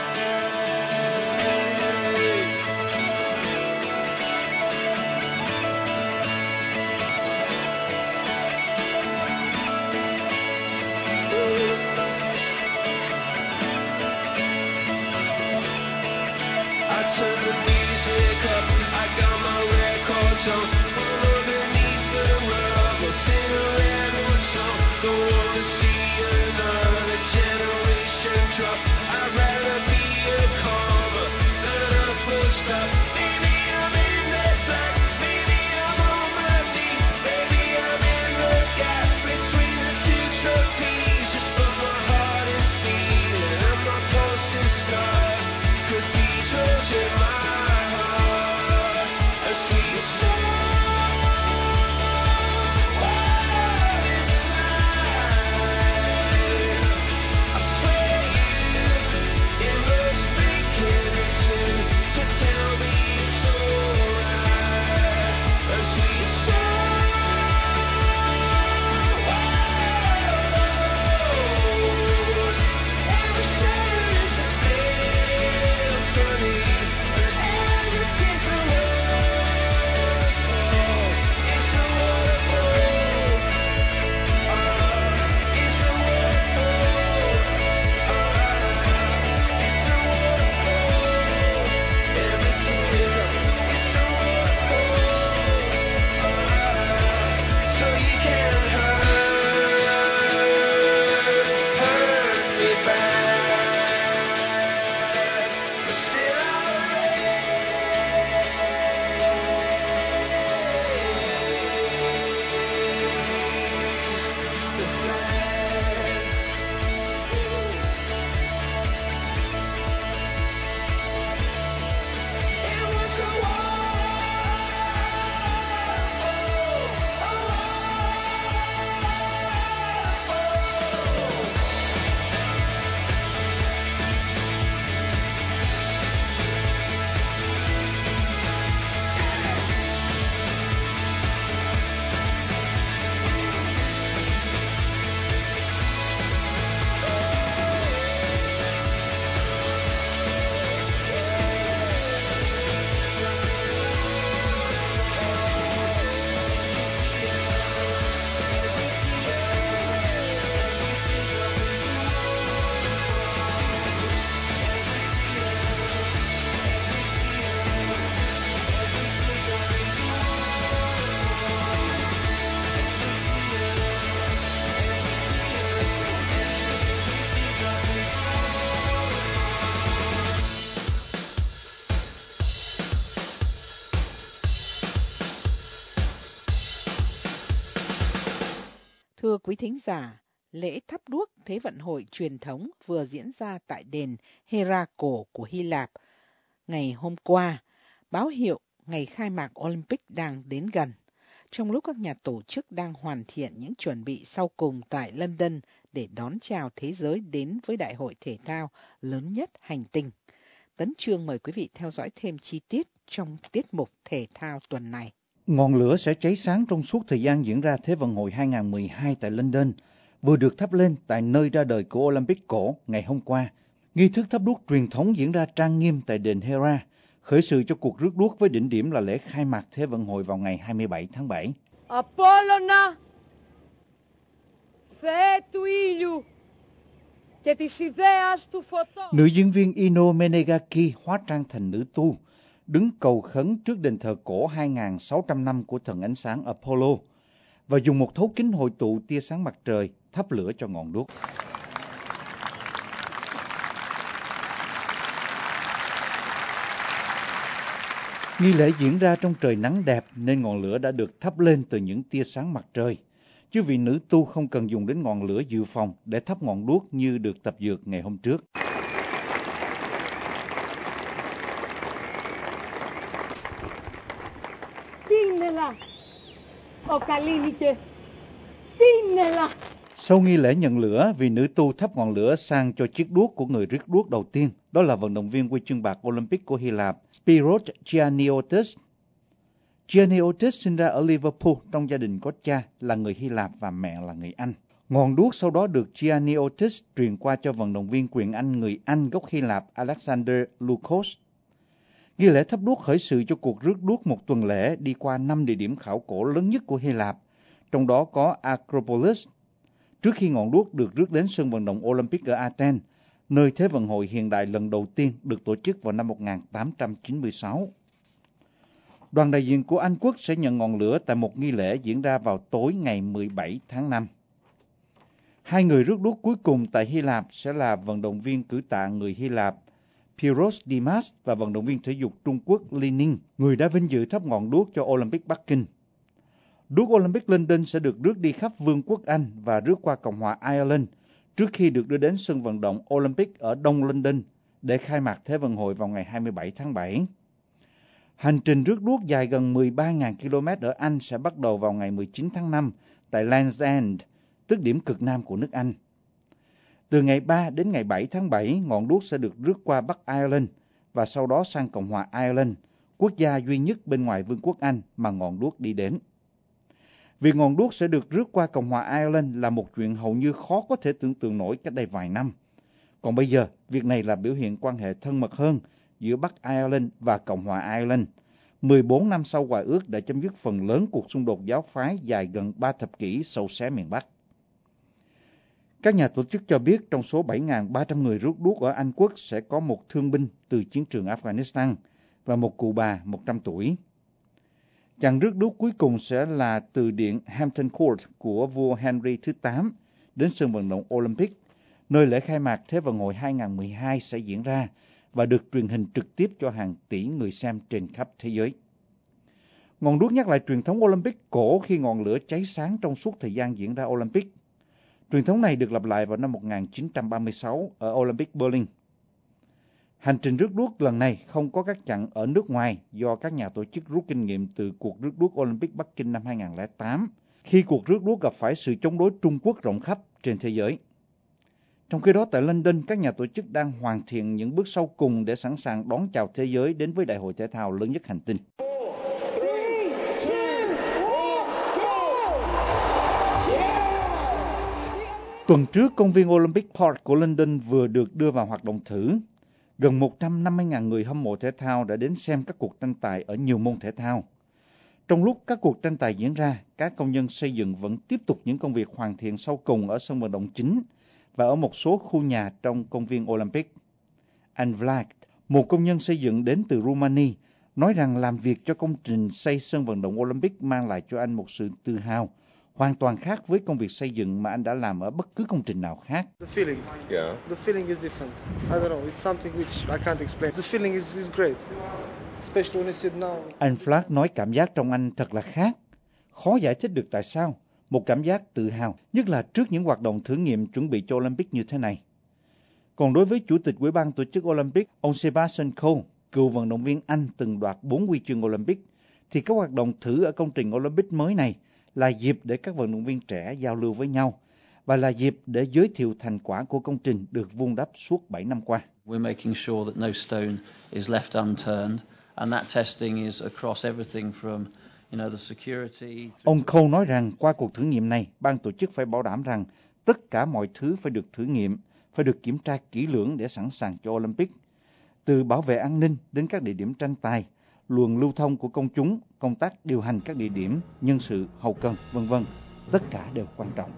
I turn the music up, I got my records on. From underneath the rug, I'll sing a rebel song. Don't wanna see another generation drop. I'd rather be a comma than a full stop. Maybe I'm in the black, maybe I'm on my knees, maybe I'm in the gap between the two trapezes. But my heart is beating and my pulse is starting. Cathedrals in my heart, a sweet song. What is life? I swear you, it looks vacation to tell me it's alright. A sweet song. Every sound is a symphony, and everything's a waterfall. It's a waterfall. It's a waterfall. It's a waterfall. Everything is a, it's a waterfall. So you can hurt, hurt me bad, but still I'll raise the flag. It was a Thưa quý thính giả, lễ thắp đuốc Thế vận hội truyền thống vừa diễn ra tại đền Hera cổ của Hy Lạp ngày hôm qua, báo hiệu ngày khai mạc Olympic đang đến gần. Trong lúc các nhà tổ chức đang hoàn thiện những chuẩn bị sau cùng tại London để đón chào thế giới đến với đại hội thể thao lớn nhất hành tinh. Tấn Chương mời quý vị theo dõi thêm chi tiết trong tiết mục thể thao tuần này. Ngọn lửa sẽ cháy sáng trong suốt thời gian diễn ra Thế vận hội hai không một hai tại London, vừa được thắp lên tại nơi ra đời của Olympic cổ ngày hôm qua. Nghi thức thắp đuốc truyền thống diễn ra trang nghiêm tại đền Hera, khởi sự cho cuộc rước đuốc với đỉnh điểm là lễ khai mạc Thế vận hội vào ngày hai mươi bảy tháng bảy. Απόλλωνα, Θεέ του ήλιου και της ιδέας του φωτός. Nữ diễn viên Ino Menegaki hóa trang thành nữ tu, đứng cầu khấn trước đền thờ cổ hai nghìn sáu trăm năm của thần ánh sáng Apollo và dùng một thấu kính hội tụ tia sáng mặt trời thắp lửa cho ngọn đuốc. Nghi lễ diễn ra trong trời nắng đẹp nên ngọn lửa đã được thắp lên từ những tia sáng mặt trời. Chứ vị nữ tu không cần dùng đến ngọn lửa dự phòng để thắp ngọn đuốc như được tập dượt ngày hôm trước. Τίνελα, ο Καλίνικε, τίνελα. Sau nghi lễ nhận lửa, vị nữ tu thắp ngọn lửa sang cho chiếc đuốc của người rước đuốc đầu tiên. Đó là vận động viên huy chương bạc Olympic của Hy Lạp, Spiros Gianniotis. Gianniotis sinh ra ở Liverpool trong gia đình có cha là người Hy Lạp và mẹ là người Anh. Ngọn đuốc sau đó được Gianniotis truyền qua cho vận động viên quyền Anh người Anh gốc Hy Lạp Alexander Lukos. Nghi lễ thắp đuốc khởi sự cho cuộc rước đuốc một tuần lễ đi qua năm địa điểm khảo cổ lớn nhất của Hy Lạp, trong đó có Acropolis, trước khi ngọn đuốc được rước đến sân vận động Olympic ở Athens, nơi Thế vận hội hiện đại lần đầu tiên được tổ chức vào năm một nghìn tám trăm chín mươi sáu. Đoàn đại diện của Anh quốc sẽ nhận ngọn lửa tại một nghi lễ diễn ra vào tối ngày mười bảy tháng năm. Hai người rước đuốc cuối cùng tại Hy Lạp sẽ là vận động viên cử tạ người Hy Lạp Pyros Dimas và vận động viên thể dục Trung Quốc Li Ning, người đã vinh dự thắp ngọn đuốc cho Olympic Bắc Kinh. Đuốc Olympic London sẽ được rước đi khắp Vương quốc Anh và rước qua Cộng hòa Ireland trước khi được đưa đến sân vận động Olympic ở Đông London để khai mạc Thế vận hội vào ngày hai mươi bảy tháng bảy. Hành trình rước đuốc dài gần mười ba nghìn ki lô mét ở Anh sẽ bắt đầu vào ngày mười chín tháng năm tại Land's End, tức điểm cực nam của nước Anh. Từ ngày ba đến ngày bảy tháng bảy, ngọn đuốc sẽ được rước qua Bắc Ireland và sau đó sang Cộng hòa Ireland, quốc gia duy nhất bên ngoài Vương quốc Anh mà ngọn đuốc đi đến. Việc ngọn đuốc sẽ được rước qua Cộng hòa Ireland là một chuyện hầu như khó có thể tưởng tượng nổi cách đây vài năm. Còn bây giờ, việc này là biểu hiện quan hệ thân mật hơn giữa Bắc Ireland và Cộng hòa Ireland. mười bốn năm sau hòa ước đã chấm dứt phần lớn cuộc xung đột giáo phái dài gần ba thập kỷ sâu xé miền Bắc. Các nhà tổ chức cho biết trong số bảy nghìn ba trăm người rước đuốc ở Anh quốc sẽ có một thương binh từ chiến trường Afghanistan và một cụ bà một trăm tuổi. Chặng rước đuốc cuối cùng sẽ là từ điện Hampton Court của vua Henry thứ tám đến sân vận động Olympic, nơi lễ khai mạc Thế vận hội hai nghìn mười hai sẽ diễn ra và được truyền hình trực tiếp cho hàng tỷ người xem trên khắp thế giới. Ngọn đuốc nhắc lại truyền thống Olympic cổ khi ngọn lửa cháy sáng trong suốt thời gian diễn ra Olympic. Truyền thống này được lặp lại vào năm một nghìn chín trăm ba mươi sáu ở Olympic Berlin. Hành trình rước đuốc lần này không có các chặng ở nước ngoài do các nhà tổ chức rút kinh nghiệm từ cuộc rước đuốc Olympic Bắc Kinh năm hai nghìn không trăm lẻ tám, khi cuộc rước đuốc gặp phải sự chống đối Trung Quốc rộng khắp trên thế giới. Trong khi đó tại London, các nhà tổ chức đang hoàn thiện những bước sau cùng để sẵn sàng đón chào thế giới đến với đại hội thể thao lớn nhất hành tinh. Tuần trước, công viên Olympic Park của London vừa được đưa vào hoạt động thử. Gần một trăm năm mươi nghìn người hâm mộ thể thao đã đến xem các cuộc tranh tài ở nhiều môn thể thao. Trong lúc các cuộc tranh tài diễn ra, các công nhân xây dựng vẫn tiếp tục những công việc hoàn thiện sau cùng ở sân vận động chính và ở một số khu nhà trong công viên Olympic. Anh Vlad, một công nhân xây dựng đến từ Romania, nói rằng làm việc cho công trình xây sân vận động Olympic mang lại cho anh một sự tự hào hoàn toàn khác với công việc xây dựng mà anh đã làm ở bất cứ công trình nào khác. The feeling, yeah. The feeling is different. I don't know. It's something which I can't explain. The feeling is is great, especially when you sit now. Anh Flack nói cảm giác trong anh thật là khác, khó giải thích được tại sao. Một cảm giác tự hào, nhất là trước những hoạt động thử nghiệm chuẩn bị cho Olympic như thế này. Còn đối với chủ tịch Ủy ban tổ chức Olympic, ông Sebastian Coe, cựu vận động viên Anh từng đoạt bốn huy chương Olympic, thì các hoạt động thử ở công trình Olympic mới này là dịp để các vận động viên trẻ giao lưu với nhau và là dịp để giới thiệu thành quả của công trình được vun đắp suốt bảy năm qua. We're making sure that no stone is left unturned, and that testing is across everything from, you know, the security. Ông Coe nói rằng qua cuộc thử nghiệm này, ban tổ chức phải bảo đảm rằng tất cả mọi thứ phải được thử nghiệm, phải được kiểm tra kỹ lưỡng để sẵn sàng cho Olympic. Từ bảo vệ an ninh đến các địa điểm tranh tài, luồng lưu thông của công chúng, công tác điều hành các địa điểm, nhân sự, hậu cần, vân vân, tất cả đều quan trọng.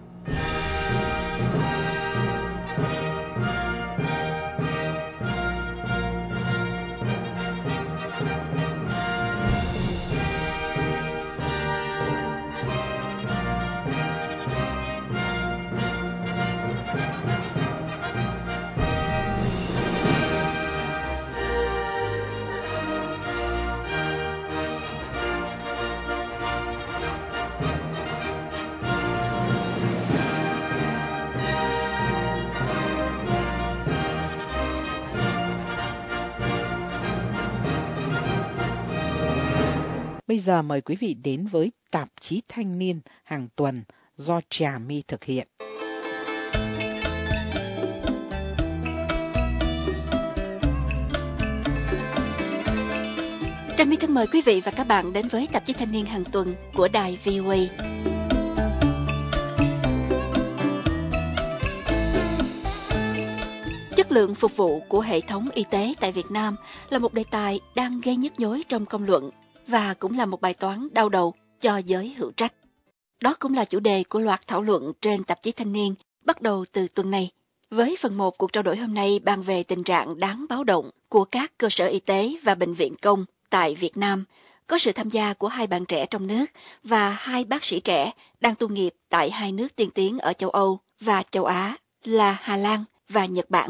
Bây giờ mời quý vị đến với tạp chí Thanh niên hàng tuần do Trà My thực hiện. Trà My thân mời quý vị và các bạn đến với tạp chí Thanh niên hàng tuần của đài vê o a. Chất lượng phục vụ của hệ thống y tế tại Việt Nam là một đề tài đang gây nhức nhối trong công luận và cũng là một bài toán đau đầu cho giới hữu trách. Đó cũng là chủ đề của loạt thảo luận trên tạp chí Thanh niên bắt đầu từ tuần này. Với phần một, cuộc trao đổi hôm nay bàn về tình trạng đáng báo động của các cơ sở y tế và bệnh viện công tại Việt Nam, có sự tham gia của hai bạn trẻ trong nước và hai bác sĩ trẻ đang tu nghiệp tại hai nước tiên tiến ở châu Âu và châu Á là Hà Lan và Nhật Bản.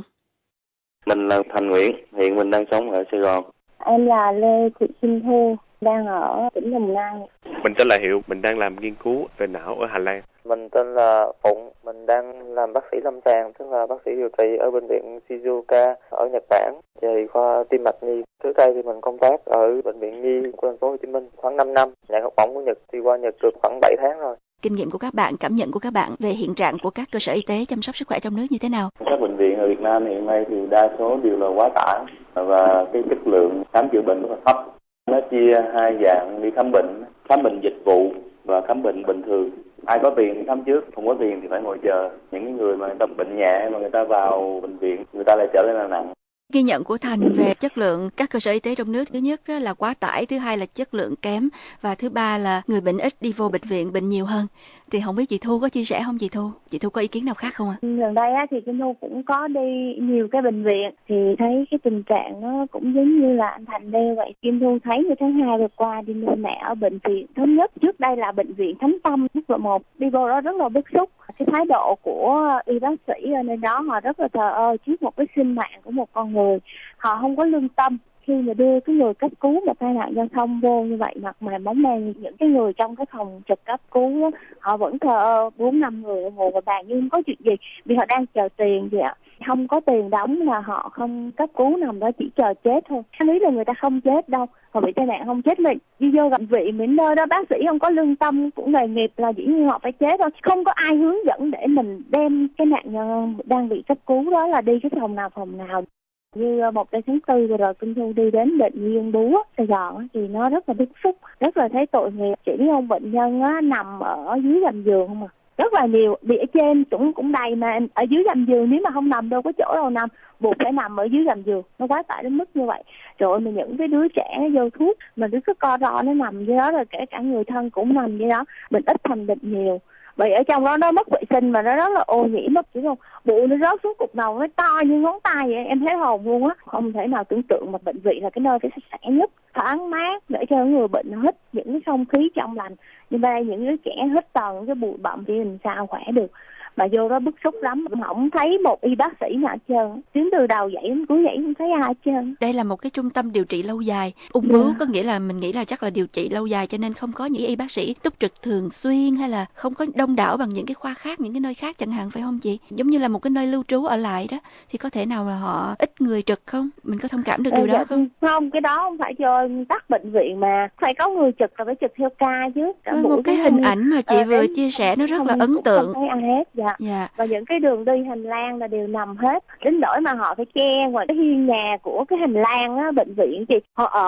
Mình là Thành Nguyễn, hiện mình đang sống ở Sài Gòn. Em là Lê Thị Kim Thu, đang ở tỉnh Đồng Nai. Mình tên là Hiệu, mình đang làm nghiên cứu về não ở Hà Lan. Mình tên là Phụng, mình đang làm bác sĩ lâm sàng, tức là bác sĩ điều trị ở bệnh viện Shizuoka ở Nhật Bản, về khoa tim mạch nhi. Trước đây thì mình công tác ở bệnh viện nhi của thành phố Hồ Chí Minh khoảng năm năm, nhận học bổng của Nhật thì qua Nhật được khoảng bảy tháng rồi. Kinh nghiệm của các bạn, cảm nhận của các bạn về hiện trạng của các cơ sở y tế chăm sóc sức khỏe trong nước như thế nào? Các bệnh viện ở Việt Nam hiện nay thì đa số đều là quá tải và cái chất lượng khám chữa bệnh rất là thấp. Nó chia hai dạng đi khám bệnh, khám bệnh dịch vụ và khám bệnh bình thường. Ai có tiền thì khám trước, không có tiền thì phải ngồi chờ. Những người mà người ta bệnh nhẹ mà người ta vào bệnh viện, người ta lại trở nên là nặng. Ghi nhận của Thành về chất lượng các cơ sở y tế trong nước, thứ nhất là quá tải, thứ hai là chất lượng kém và thứ ba là người bệnh ít đi vô bệnh viện, bệnh nhiều hơn. Thì không biết chị Thu có chia sẻ không chị Thu? Chị Thu có ý kiến nào khác không ạ? À? Gần đây á, thì Kim Thu cũng có đi nhiều cái bệnh viện thì thấy cái tình trạng nó cũng giống như là anh Thành đeo vậy. Kim Thu thấy như tháng hai vừa qua đi nuôi mẹ ở bệnh viện Thống Nhất, trước đây là bệnh viện Thánh Tâm mức độ một, đi vô đó rất là bức xúc. Cái thái độ của y bác sĩ ở nơi đó họ rất là thờ ơ trước một cái sinh mạng của một con người, họ không có lương tâm. Khi mà đưa cái người cấp cứu mà tai nạn giao thông vô như vậy, mặt mày bóng men, những cái người trong cái phòng trực cấp cứu đó, họ vẫn thờ ơ, bốn năm người ngồi vào bàn như không có chuyện gì, vì họ đang chờ tiền vậy ạ. Không có tiền đóng là họ không cấp cứu, nằm đó chỉ chờ chết thôi. Lý là người ta không chết đâu, họ bị tai nạn không chết, mình đi vô bệnh viện mình nơi đó bác sĩ không có lương tâm của nghề nghiệp là dĩ nhiên họ phải chết thôi. Không có ai hướng dẫn để mình đem cái nạn nhân đang bị cấp cứu đó là đi cái phòng nào phòng nào. Như một cái tháng tư vừa rồi Kim Thu đi đến bệnh viện Búa Sài Gòn thì nó rất là bức xúc, rất là thấy tội nghiệp. Chỉ không bệnh nhân á, nằm ở dưới gầm giường mà rất là nhiều, bị ở trên cũng cũng đầy mà ở dưới gầm giường nếu mà không nằm đâu có chỗ đâu nằm, buộc phải nằm ở dưới gầm giường, nó quá tải đến mức như vậy. Rồi mà những cái đứa trẻ nó vô thuốc mà đứa cứ co ro nó nằm dưới đó, rồi kể cả người thân cũng nằm dưới đó, bệnh ít thành bệnh nhiều. Bởi ở trong đó nó mất vệ sinh mà nó rất là ô nhiễm, mất chứ không, bụi nó rớt xuống cục đầu, nó to như ngón tay vậy, em thấy hồn luôn á. Không thể nào tưởng tượng mà bệnh viện là cái nơi cái sạch sẽ nhất, thoáng mát để cho người bệnh hít những cái không khí trong lành. Nhưng đây những đứa trẻ hít toàn cái bụi bặm thì làm sao khỏe được. Mà vô đó bức xúc lắm, không thấy một y bác sĩ nào hết trơn, đến từ đầu dậy đến cuối dậy không thấy ai hết trơn. Đây là một cái trung tâm điều trị lâu dài, ung bướu yeah. Có nghĩa là mình nghĩ là chắc là điều trị lâu dài cho nên không có những y bác sĩ túc trực thường xuyên hay là không có đông đảo bằng những cái khoa khác, những cái nơi khác chẳng hạn, phải không chị? Giống như là một cái nơi lưu trú ở lại đó, thì có thể nào là họ ít người trực không? Mình có thông cảm được điều dạ, đó không? Không, cái đó không phải cho tắt bệnh viện mà phải có người trực, là phải trực theo ca chứ. Cả một cái hình người... ảnh mà chị ờ, vừa chia sẻ nó rất không, là ấn tượng. Không thấy ai hết, dạ. dạ. Và những cái đường đi hành lang là đều nằm hết, đến nỗi mà họ phải che ngoài cái hiên nhà của cái hành lang á, bệnh viện thì họ ở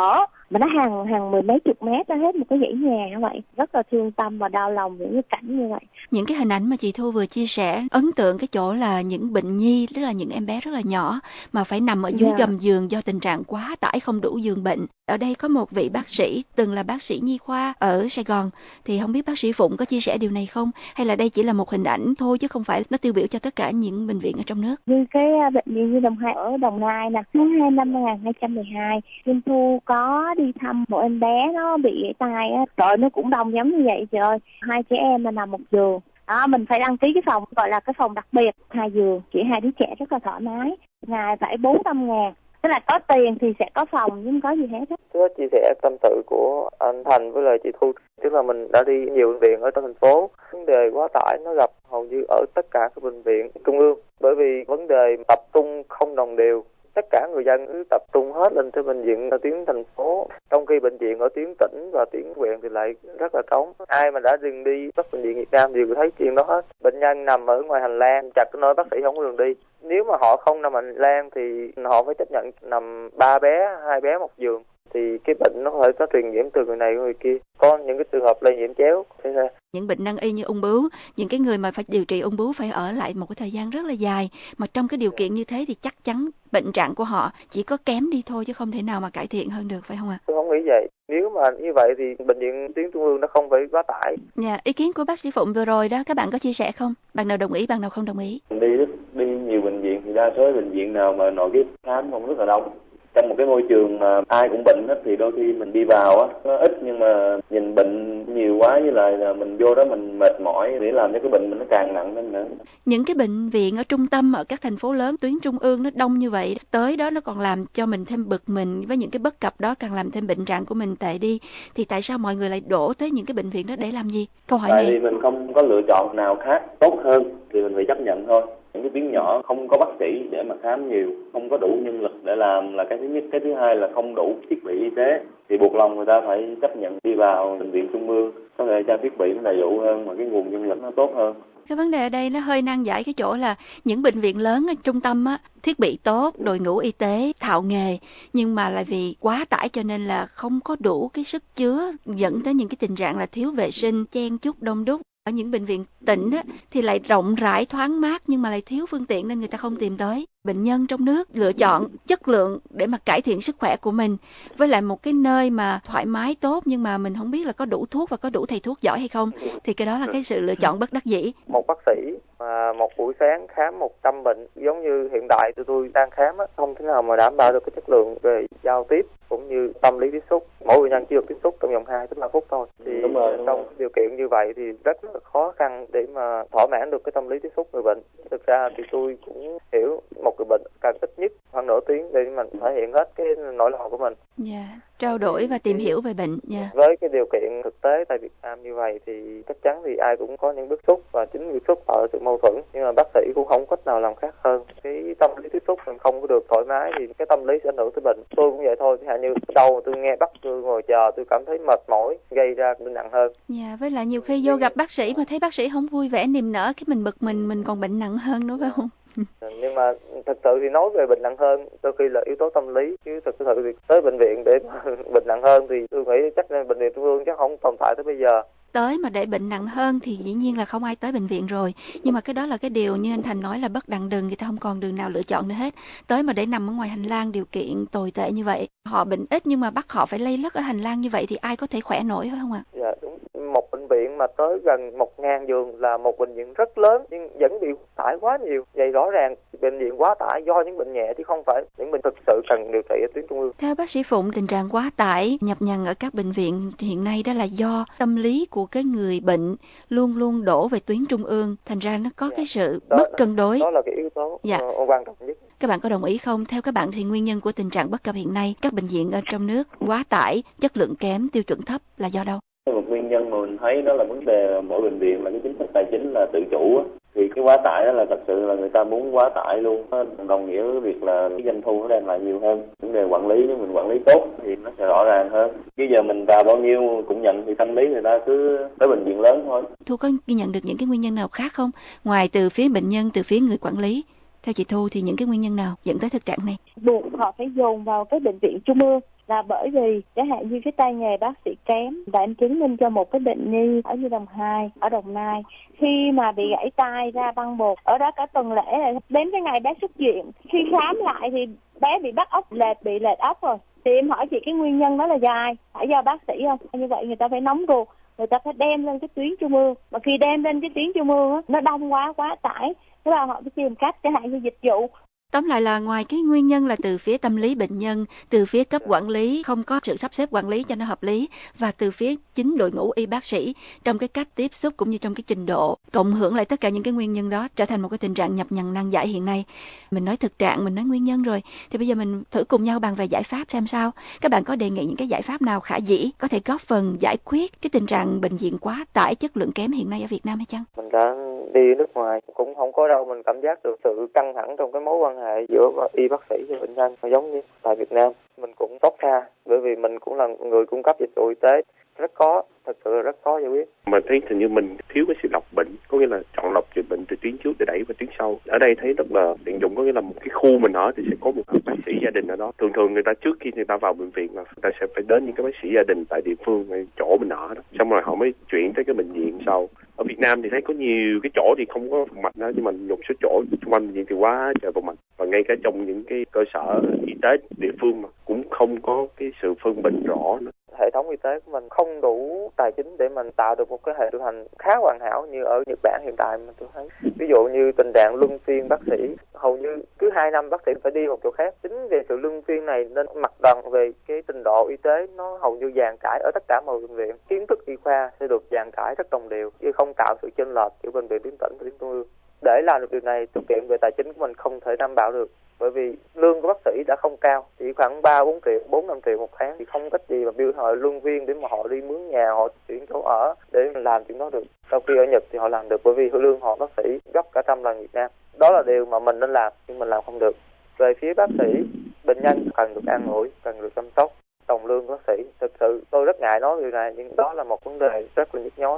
mà nó hàng hàng mười mấy chục mét ra hết một cái dãy nhà như vậy, rất là thương tâm và đau lòng những cái cảnh như vậy. Những cái hình ảnh mà chị Thu vừa chia sẻ ấn tượng cái chỗ là những bệnh nhi, tức là những em bé rất là nhỏ mà phải nằm ở dưới Dạ. gầm giường do tình trạng quá tải không đủ giường bệnh. Ở đây có một vị bác sĩ từng là bác sĩ nhi khoa ở Sài Gòn, thì không biết bác sĩ Phụng có chia sẻ điều này không, hay là đây chỉ là một hình ảnh thôi chứ không phải nó tiêu biểu cho tất cả những bệnh viện ở trong nước. Như cái bệnh viện Nhi Đồng hai ở Đồng Nai nè, tháng hai năm hai nghìn không trăm mười hai, Kim Thu có đi thăm một em bé nó bị gãy tay á, trời nó cũng đông giống như vậy trời ơi, hai trẻ em mà nằm một giường. Đó, mình phải đăng ký cái phòng gọi là cái phòng đặc biệt, hai giường, chỉ hai đứa trẻ rất là thoải mái, ngày phải bốn trăm ngàn. Tức là có tiền thì sẽ có phòng nhưng không có gì hết. Tôi chia sẻ tâm sự của anh Thành với lại chị Thu, tức là mình đã đi nhiều bệnh viện ở trong thành phố, vấn đề quá tải nó gặp hầu như ở tất cả các bệnh viện trung ương, bởi vì vấn đề tập trung không đồng đều. Tất cả người dân cứ tập trung hết lên tới bệnh viện ở tuyến thành phố, trong khi bệnh viện ở tuyến tỉnh và tuyến huyện thì lại rất là trống. Ai mà đã từng đi các bệnh viện Việt Nam đều thấy chuyện đó hết. Bệnh nhân nằm ở ngoài hành lang, chặt cái nơi bác sĩ không có đường đi. Nếu mà họ không nằm hành lang thì họ phải chấp nhận nằm ba bé, hai bé một giường. Thì cái bệnh nó có thể có truyền nhiễm từ người này người kia. Có những cái trường hợp lây nhiễm chéo. Thế ra những bệnh nan y như ung bướu, những cái người mà phải điều trị ung bướu phải ở lại một cái thời gian rất là dài, mà trong cái điều kiện như thế thì chắc chắn bệnh trạng của họ chỉ có kém đi thôi chứ không thể nào mà cải thiện hơn được, phải không ạ? Tôi không nghĩ vậy. Nếu mà như vậy thì bệnh viện tuyến trung ương nó không phải quá tải. Dạ, ý kiến của bác sĩ Phụng vừa rồi đó, các bạn có chia sẻ không? Bạn nào đồng ý, bạn nào không đồng ý? Đi đi nhiều bệnh viện thì đa số bệnh viện nào mà nội tiết khám không rất là đông. Trong một cái môi trường mà ai cũng bệnh hết thì đôi khi mình đi vào á nó ít, nhưng mà nhìn bệnh nhiều quá với lại là mình vô đó mình mệt mỏi để làm cho cái bệnh mình nó càng nặng lên nữa. Những cái bệnh viện ở trung tâm ở các thành phố lớn tuyến trung ương nó đông như vậy, tới đó nó còn làm cho mình thêm bực mình, với những cái bất cập đó càng làm thêm bệnh trạng của mình tệ đi, thì tại sao mọi người lại đổ tới những cái bệnh viện đó để làm gì? Câu hỏi Tại này. vì mình không có lựa chọn nào khác tốt hơn thì mình phải chấp nhận thôi. Những cái tuyến nhỏ không có bác sĩ để mà khám nhiều, không có đủ nhân lực để làm là cái thứ nhất. Cái thứ hai là không đủ thiết bị y tế thì buộc lòng người ta phải chấp nhận đi vào bệnh viện trung ương, có thể cho thiết bị nó đầy đủ hơn mà cái nguồn nhân lực nó tốt hơn. Cái vấn đề ở đây nó hơi nan giải cái chỗ là những bệnh viện lớn ở trung tâm á, thiết bị tốt, đội ngũ y tế thạo nghề, nhưng mà lại vì quá tải cho nên là không có đủ cái sức chứa, dẫn tới những cái tình trạng là thiếu vệ sinh, chen chúc đông đúc. Ở những bệnh viện tỉnh á, thì lại rộng rãi thoáng mát nhưng mà lại thiếu phương tiện nên người ta không tìm tới. Bệnh nhân trong nước lựa chọn chất lượng để mà cải thiện sức khỏe của mình, với lại một cái nơi mà thoải mái tốt nhưng mà mình không biết là có đủ thuốc và có đủ thầy thuốc giỏi hay không, thì cái đó là cái sự lựa chọn bất đắc dĩ. Một bác sĩ mà một buổi sáng khám một trăm bệnh giống như hiện tại tụi tôi đang khám á, không thể nào mà đảm bảo được cái chất lượng về giao tiếp cũng như tâm lý tiếp xúc. Mỗi bệnh nhân chỉ được tiếp xúc trong vòng hai tới ba phút thôi. Thì đúng rồi, đúng trong rồi. Điều kiện như vậy thì rất là khó khăn để mà thỏa mãn được cái tâm lý tiếp xúc người bệnh. Thực ra thì tôi cũng hiểu một người bệnh cần ít nhất khoảng nửa tiếng để mình thể hiện hết cái nỗi lo của mình. Dạ, yeah. Trao đổi và tìm hiểu về bệnh. Dạ. Yeah. Với cái điều kiện thực tế tại Việt Nam như vậy thì chắc chắn thì ai cũng có những bức xúc, và chính bức xúc ở sự mâu thuẫn, nhưng mà bác sĩ cũng không có cách nào làm khác hơn. Cái tâm lý tiếp xúc mình không có được thoải mái thì cái tâm lý sẽ ảnh hưởng tới bệnh. Tôi cũng vậy thôi, hạn như đâu tôi nghe bác tôi ngồi chờ tôi cảm thấy mệt mỏi, gây ra bệnh nặng hơn. Dạ, yeah, với lại nhiều khi vô gặp bác sĩ mà thấy bác sĩ không vui vẻ niềm nở, cái mình bực mình, mình còn bệnh nặng hơn nữa phải không? Nhưng mà thực sự thì nói về bệnh nặng hơn đôi khi là yếu tố tâm lý, chứ thực sự thì tới bệnh viện để bệnh nặng hơn thì tôi nghĩ chắc là bệnh viện trung ương chắc không tồn tại tới bây giờ. Tới mà để bệnh nặng hơn thì dĩ nhiên là không ai tới bệnh viện rồi, nhưng mà cái đó là cái điều như anh Thành nói là bất đặng đường, người ta không còn đường nào lựa chọn nữa hết. Tới mà để nằm ở ngoài hành lang điều kiện tồi tệ như vậy, họ bệnh ít nhưng mà bắt họ phải lây lất ở hành lang như vậy thì ai có thể khỏe nổi phải không ạ? Dạ đúng. Một bệnh viện mà tới gần một ngàn giường là một bệnh viện rất lớn nhưng vẫn bị tải quá nhiều. Vậy rõ ràng bệnh viện quá tải do những bệnh nhẹ chứ không phải những bệnh thực sự cần điều trị ở tuyến trung ương. Theo bác sĩ Phụng, tình trạng quá tải nhập nhằng ở các bệnh viện hiện nay đó là do tâm lý của cái người bệnh luôn luôn đổ về tuyến trung ương, thành ra nó có dạ. cái sự đó mất cân đối. Đó là cái yếu tố dạ. quan trọng nhất. Các bạn có đồng ý không? Theo các bạn thì nguyên nhân của tình trạng bất cập hiện nay các bệnh viện ở trong nước quá tải, chất lượng kém, tiêu chuẩn thấp là do đâu? Một nguyên nhân mà mình thấy đó là vấn đề mỗi bệnh viện là cái chính sách tài chính là tự chủ á, thì cái quá tải đó là thật sự là người ta muốn quá tải luôn, đồng nghĩa với việc là cái doanh thu nó đem lại nhiều hơn. Vấn đề quản lý nếu mình quản lý tốt thì nó sẽ rõ ràng hơn. Bây giờ mình vào bao nhiêu cũng nhận thì tâm lý người ta cứ tới bệnh viện lớn thôi. Thu có ghi nhận được những cái nguyên nhân nào khác không? Ngoài từ phía bệnh nhân, từ phía người quản lý, theo chị Thu thì những cái nguyên nhân nào dẫn tới thực trạng này? Buộc họ phải dồn vào cái bệnh viện trung ương là bởi vì chẳng hạn như cái tay nghề bác sĩ kém. Và em chứng minh cho một cái bệnh nhi ở Nhi Đồng hai, ở Đồng Nai, khi mà bị gãy tay ra băng bột, ở đó cả tuần lễ rồi, đến cái ngày bé xuất viện, khi khám lại thì bé bị bắt ốc lệch, bị lệch ốc rồi. Thì em hỏi chị cái nguyên nhân đó là do ai? Phải do bác sĩ không? Như vậy người ta phải nóng ruột, người ta phải đem lên cái tuyến trung ương. Mà khi đem lên cái tuyến trung ương á, nó đông quá, quá tải, thế là họ phải tìm cách chẳng hạn như dịch vụ. Tóm lại là ngoài cái nguyên nhân là từ phía tâm lý bệnh nhân, từ phía cấp quản lý không có sự sắp xếp quản lý cho nó hợp lý, và từ phía chính đội ngũ y bác sĩ trong cái cách tiếp xúc cũng như trong cái trình độ, cộng hưởng lại tất cả những cái nguyên nhân đó trở thành một cái tình trạng nhập nhằng nan giải hiện nay. Mình nói thực trạng, mình nói nguyên nhân rồi, thì bây giờ mình thử cùng nhau bàn về giải pháp xem sao. Các bạn có đề nghị những cái giải pháp nào khả dĩ có thể góp phần giải quyết cái tình trạng bệnh viện quá tải, chất lượng kém hiện nay ở Việt Nam hay chăng? Mình đã đi nước ngoài cũng không có đâu mình cảm giác được sự căng thẳng trong cái mối quan hệ giữa y bác sĩ và bệnh nhân, giống như tại Việt Nam mình cũng tốt xa, bởi vì mình cũng là người cung cấp dịch vụ y tế rất khó, thật sự là rất khó giải quyết. Mình thấy hình như mình thiếu cái sự lọc bệnh, có nghĩa là chọn lọc trị bệnh từ tuyến trước để đẩy vào tuyến sau. Ở đây thấy rất là tiện dụng, có nghĩa là một cái khu mình ở thì sẽ có một bác sĩ gia đình ở đó. Thường thường người ta trước khi người ta vào bệnh viện là người ta sẽ phải đến những cái bác sĩ gia đình tại địa phương, tại chỗ mình ở đó, xong rồi họ mới chuyển tới cái bệnh viện sau. Ở Việt Nam thì thấy có nhiều cái chỗ thì không có phòng mạch đó, nhưng mà một số chỗ xung quanh bệnh viện thì quá trời phòng mạch, và ngay cả trong những cái cơ sở y tế địa phương mà cũng không có cái sự phân định rõ nữa. Hệ thống y tế của mình không đủ tài chính để mình tạo được một cái hệ điều hành khá hoàn hảo như ở Nhật Bản hiện tại mà tôi thấy. Ví dụ như tình trạng luân phiên bác sĩ, hầu như cứ hai năm bác sĩ phải đi một chỗ khác. Chính về sự luân phiên này nên mặt bằng về cái trình độ y tế nó hầu như dàn trải ở tất cả mọi bệnh viện. Kiến thức y khoa sẽ được dàn trải rất đồng đều, chứ không tạo sự chênh lệch giữa bệnh viện tuyến tỉnh và tuyến trung ương. Để làm được điều này, điều kiện về tài chính của mình không thể đảm bảo được. Bởi vì lương của bác sĩ đã không cao, chỉ khoảng ba bốn triệu, bốn năm triệu một tháng, thì không cách gì mà bill họ luân viên để mà họ đi mướn nhà, họ chuyển chỗ ở để làm chuyện đó được. Sau khi ở Nhật thì họ làm được, bởi vì lương họ bác sĩ gấp cả trăm lần Việt Nam. Đó là điều mà mình nên làm, nhưng mình làm không được. Về phía bác sĩ, bệnh nhân cần được an ủi, cần được chăm sóc. Đồng lương của bác sĩ, thực sự tôi rất ngại nói điều này, nhưng đó là một vấn đề rất là nhức nhối.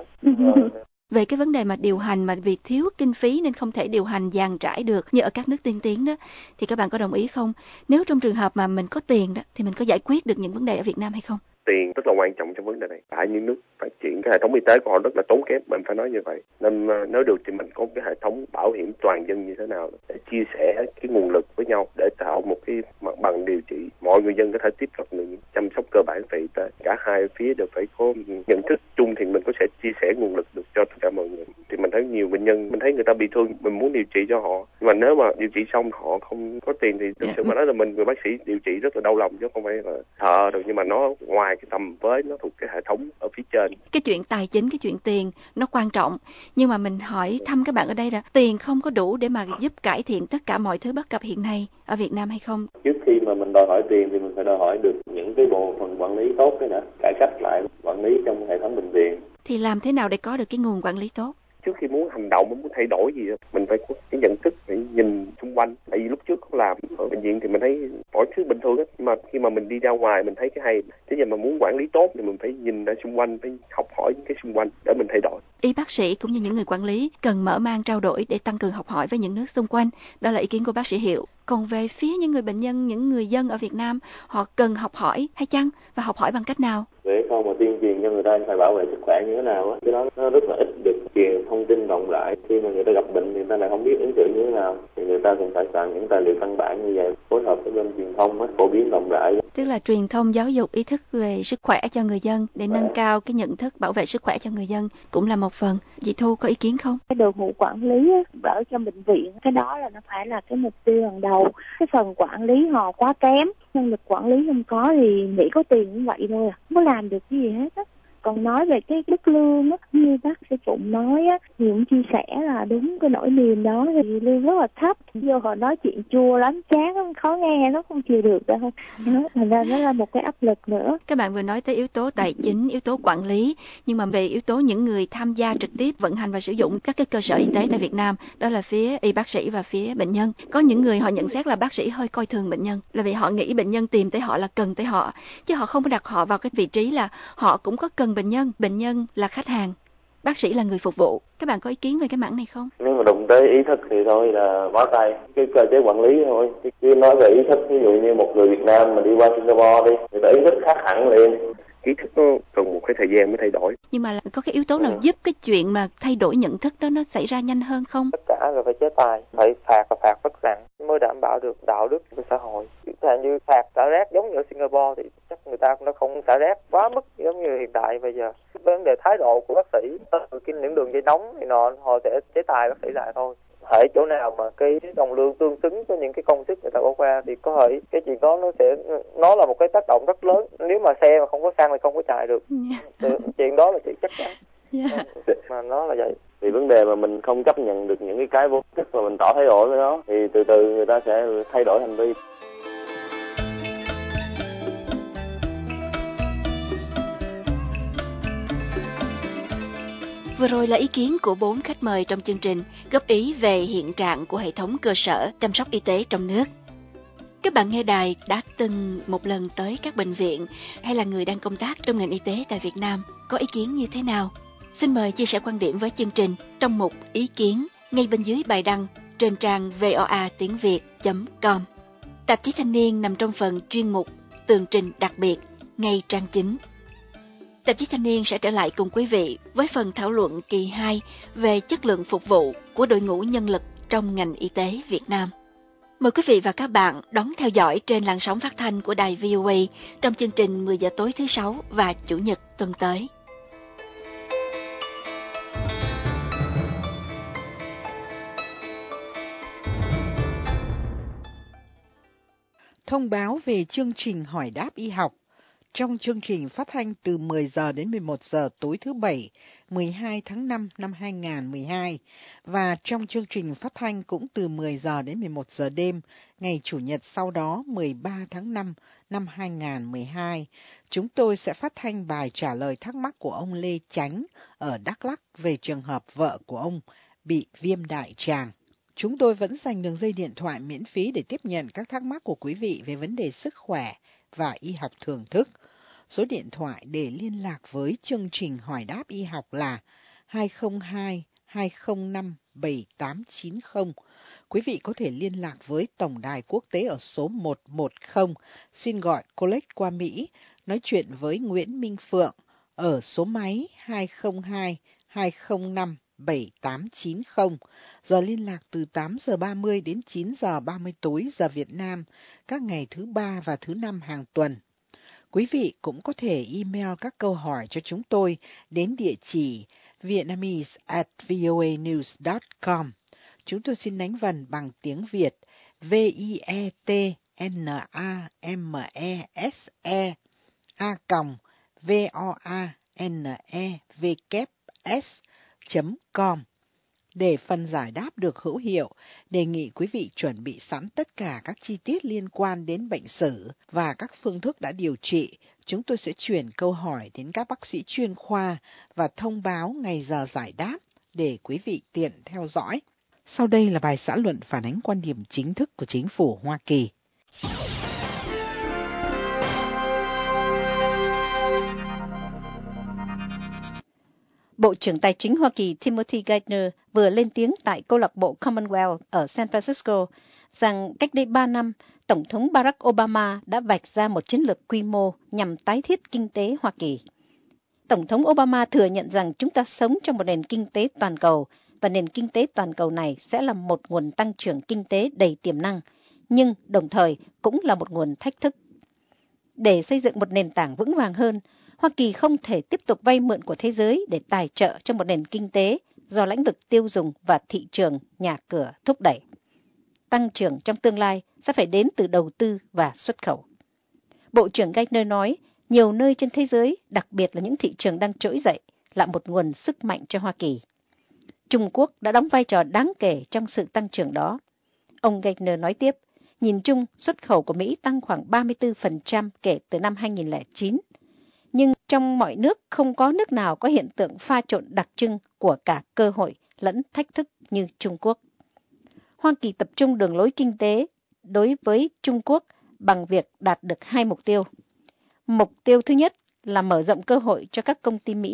Về cái vấn đề mà điều hành mà vì thiếu kinh phí nên không thể điều hành dàn trải được như ở các nước tiên tiến đó, thì các bạn có đồng ý không? Nếu trong trường hợp mà mình có tiền đó thì mình có giải quyết được những vấn đề ở Việt Nam hay không? Tiền rất là quan trọng trong vấn đề này. Tại những nước phát triển cái hệ thống y tế của họ rất là tốn kém, mình phải nói như vậy. Nên nếu được thì mình có cái hệ thống bảo hiểm toàn dân như thế nào để chia sẻ cái nguồn lực với nhau để tạo một cái mặt bằng điều trị, mọi người dân có thể tiếp cận được chăm sóc cơ bản về y tế. Cả hai phía đều phải có nhận thức chung thì mình có thể chia sẻ nguồn lực được cho tất cả mọi người. Thì mình thấy nhiều bệnh nhân, mình thấy người ta bị thương, mình muốn điều trị cho họ, nhưng mà nếu mà điều trị xong họ không có tiền thì thực sự mà nói là mình người bác sĩ điều trị rất là đau lòng, chứ không phải là thợ đâu, nhưng mà nó ngoài cái tầm với, nó thuộc cái hệ thống ở phía trên. Cái chuyện tài chính, cái chuyện tiền nó quan trọng, nhưng mà mình hỏi thăm các bạn ở đây là tiền không có đủ để mà giúp cải thiện tất cả mọi thứ bất cập hiện nay ở Việt Nam hay không? Trước khi mà mình đòi hỏi tiền thì mình phải đòi hỏi được những cái bộ phận quản lý tốt cái đã, cải cách lại quản lý trong hệ thống bệnh viện. Thì làm thế nào để có được cái nguồn quản lý tốt? Trước khi muốn hành động, muốn thay đổi gì, mình phải có cái nhận thức, phải nhìn xung quanh. Tại vì lúc trước có làm ở bệnh viện thì mình thấy mọi thứ bình thường hết, nhưng mà khi mà mình đi ra ngoài mình thấy cái hay. Thế giờ mà muốn quản lý tốt thì mình phải nhìn ra xung quanh, phải học hỏi những cái xung quanh để mình thay đổi. Y bác sĩ cũng như những người quản lý cần mở mang trao đổi để tăng cường học hỏi với những nước xung quanh. Đó là ý kiến của bác sĩ Hiệu. Còn về phía những người bệnh nhân, những người dân ở Việt Nam, họ cần học hỏi hay chăng? Và học hỏi bằng cách nào? Để không mà tuyên truyền cho người ta phải bảo vệ sức khỏe như thế nào á, cái đó nó rất là ít được truyền thông tin rộng rãi. Khi mà người ta gặp bệnh thì người ta lại không biết ứng xử như thế nào, thì người ta cũng phải soạn những tài liệu căn bản như vậy, phối hợp với bên truyền thông á, phổ biến rộng rãi. Tức là truyền thông giáo dục ý thức về sức khỏe cho người dân để nâng cao cái nhận thức bảo vệ sức khỏe cho người dân cũng là một phần. Chị Thu có ý kiến không? Cái đội ngũ quản lý ở trong bệnh viện, cái đó là nó phải là cái mục tiêu hàng đầu. Cái phần quản lý họ quá kém, năng lực quản lý không có thì nghĩ có tiền như vậy thôi à, không có làm được cái gì hết á. Còn nói về cái mức lương á, như bác sĩ Phụng nói á, thì cũng chia sẻ là đúng cái nỗi niềm đó, thì lương rất là thấp. Vô họ nói chuyện chua lắm, chán lắm, khó nghe, nó không chịu được đâu. Thành ra nó là một cái áp lực nữa. Các bạn vừa nói tới yếu tố tài chính, yếu tố quản lý, nhưng mà về yếu tố những người tham gia trực tiếp vận hành và sử dụng các cái cơ sở y tế tại Việt Nam, đó là phía y bác sĩ và phía bệnh nhân. Có những người họ nhận xét là bác sĩ hơi coi thường bệnh nhân, là vì họ nghĩ bệnh nhân tìm tới họ là cần tới họ, chứ họ không có đặt họ vào cái vị trí là họ cũng có cần bệnh nhân, bệnh nhân là khách hàng. bác sĩ là người phục vụ. Các bạn có ý kiến về cái mảng này không? Nếu mà đụng tới ý thức thì thôi là bó tay, cái cơ chế quản lý thôi. Chứ nói về ý thức, ví dụ như một người Việt Nam mà đi qua Singapore đi, người ta ý thức khác hẳn liền. Ý thức nó cần một cái thời gian mới thay đổi. Nhưng mà có cái yếu tố nào ừ. giúp cái chuyện mà thay đổi nhận thức đó nó xảy ra nhanh hơn không? Tất cả là phải chế tài, phải phạt và phạt rất nặng mới đảm bảo được đạo đức của xã hội. Chẳng như phạt xả rác giống như ở Singapore thì chắc người ta cũng đã không xả rác quá mức giống như hiện tại bây giờ. Vấn đề thái độ của bác sĩ, cái những đường dây nóng thì nọ họ sẽ chế tài bác sĩ lại thôi. Hễ chỗ nào mà cái đồng lương tương xứng với những cái công sức người ta bỏ qua thì có thể cái chuyện đó nó sẽ nó là một cái tác động rất lớn. Nếu mà xe mà không có xăng thì không có chạy được. Yeah. Chuyện đó là chuyện chắc chắn. Yeah. Mà nó là vậy. Vì vấn đề mà mình không chấp nhận được những cái cái vô thức mà mình tỏ thái độ với nó thì từ từ người ta sẽ thay đổi hành vi. Vừa rồi là ý kiến của bốn khách mời trong chương trình góp ý về hiện trạng của hệ thống cơ sở chăm sóc y tế trong nước. Các bạn nghe đài đã từng một lần tới các bệnh viện hay là người đang công tác trong ngành y tế tại Việt Nam, có ý kiến như thế nào? Xin mời chia sẻ quan điểm với chương trình trong mục ý kiến ngay bên dưới bài đăng trên trang voa tiếng việt chấm com. Tạp chí Thanh niên nằm trong phần chuyên mục tường trình đặc biệt ngay trang chính. Tạp chí Thanh niên sẽ trở lại cùng quý vị với phần thảo luận kỳ hai về chất lượng phục vụ của đội ngũ nhân lực trong ngành y tế Việt Nam. Mời quý vị và các bạn đón theo dõi trên làn sóng phát thanh của đài vê o a trong chương trình mười giờ tối thứ Sáu và Chủ nhật tuần tới. Thông báo về chương trình hỏi đáp y học. Trong chương trình phát thanh từ mười giờ đến mười một giờ tối thứ Bảy, mười hai tháng năm năm hai nghìn không trăm mười hai và trong chương trình phát thanh cũng từ mười giờ đến mười một giờ đêm ngày Chủ nhật sau đó mười ba tháng năm năm hai nghìn không trăm mười hai, chúng tôi sẽ phát thanh bài trả lời thắc mắc của ông Lê Chánh ở Đắk Lắk về trường hợp vợ của ông bị viêm đại tràng. Chúng tôi vẫn dành đường dây điện thoại miễn phí để tiếp nhận các thắc mắc của quý vị về vấn đề sức khỏe và y học thưởng thức. Số điện thoại để liên lạc với chương trình hỏi đáp y học là hai không hai hai không năm bảy tám chín không. Quý vị có thể liên lạc với Tổng đài quốc tế ở số một một không, xin gọi Collect qua Mỹ, nói chuyện với Nguyễn Minh Phượng ở số máy hai không hai hai không năm bảy tám chín không. Giờ liên lạc từ tám giờ ba mươi đến chín giờ ba mươi tối giờ Việt Nam, các ngày thứ ba và thứ năm hàng tuần. Quý vị cũng có thể email các câu hỏi cho chúng tôi đến địa chỉ vietnamese at voanews dot com. Chúng tôi xin đánh vần bằng tiếng Việt V I E T N A M E S E a còng V O A N E W S chấm com. Để phần giải đáp được hữu hiệu, đề nghị quý vị chuẩn bị sẵn tất cả các chi tiết liên quan đến bệnh sử và các phương thức đã điều trị. Chúng tôi sẽ chuyển câu hỏi đến các bác sĩ chuyên khoa và thông báo ngày giờ giải đáp để quý vị tiện theo dõi. Sau đây là bài xã luận phản ánh quan điểm chính thức của chính phủ Hoa Kỳ. Bộ trưởng Tài chính Hoa Kỳ Timothy Geithner vừa lên tiếng tại câu lạc bộ Commonwealth ở San Francisco rằng cách đây ba năm, Tổng thống Barack Obama đã vạch ra một chiến lược quy mô nhằm tái thiết kinh tế Hoa Kỳ. Tổng thống Obama thừa nhận rằng chúng ta sống trong một nền kinh tế toàn cầu và nền kinh tế toàn cầu này sẽ là một nguồn tăng trưởng kinh tế đầy tiềm năng, nhưng đồng thời cũng là một nguồn thách thức. Để xây dựng một nền tảng vững vàng hơn, Hoa Kỳ không thể tiếp tục vay mượn của thế giới để tài trợ cho một nền kinh tế do lĩnh vực tiêu dùng và thị trường nhà cửa thúc đẩy. Tăng trưởng trong tương lai sẽ phải đến từ đầu tư và xuất khẩu. Bộ trưởng Geithner nói, nhiều nơi trên thế giới, đặc biệt là những thị trường đang trỗi dậy, là một nguồn sức mạnh cho Hoa Kỳ. Trung Quốc đã đóng vai trò đáng kể trong sự tăng trưởng đó. Ông Geithner nói tiếp, nhìn chung, xuất khẩu của Mỹ tăng khoảng ba mươi tư phần trăm kể từ năm hai nghìn không trăm lẻ chín. Nhưng trong mọi nước không có nước nào có hiện tượng pha trộn đặc trưng của cả cơ hội lẫn thách thức như Trung Quốc. Hoa Kỳ tập trung đường lối kinh tế đối với Trung Quốc bằng việc đạt được hai mục tiêu. Mục tiêu thứ nhất là mở rộng cơ hội cho các công ty Mỹ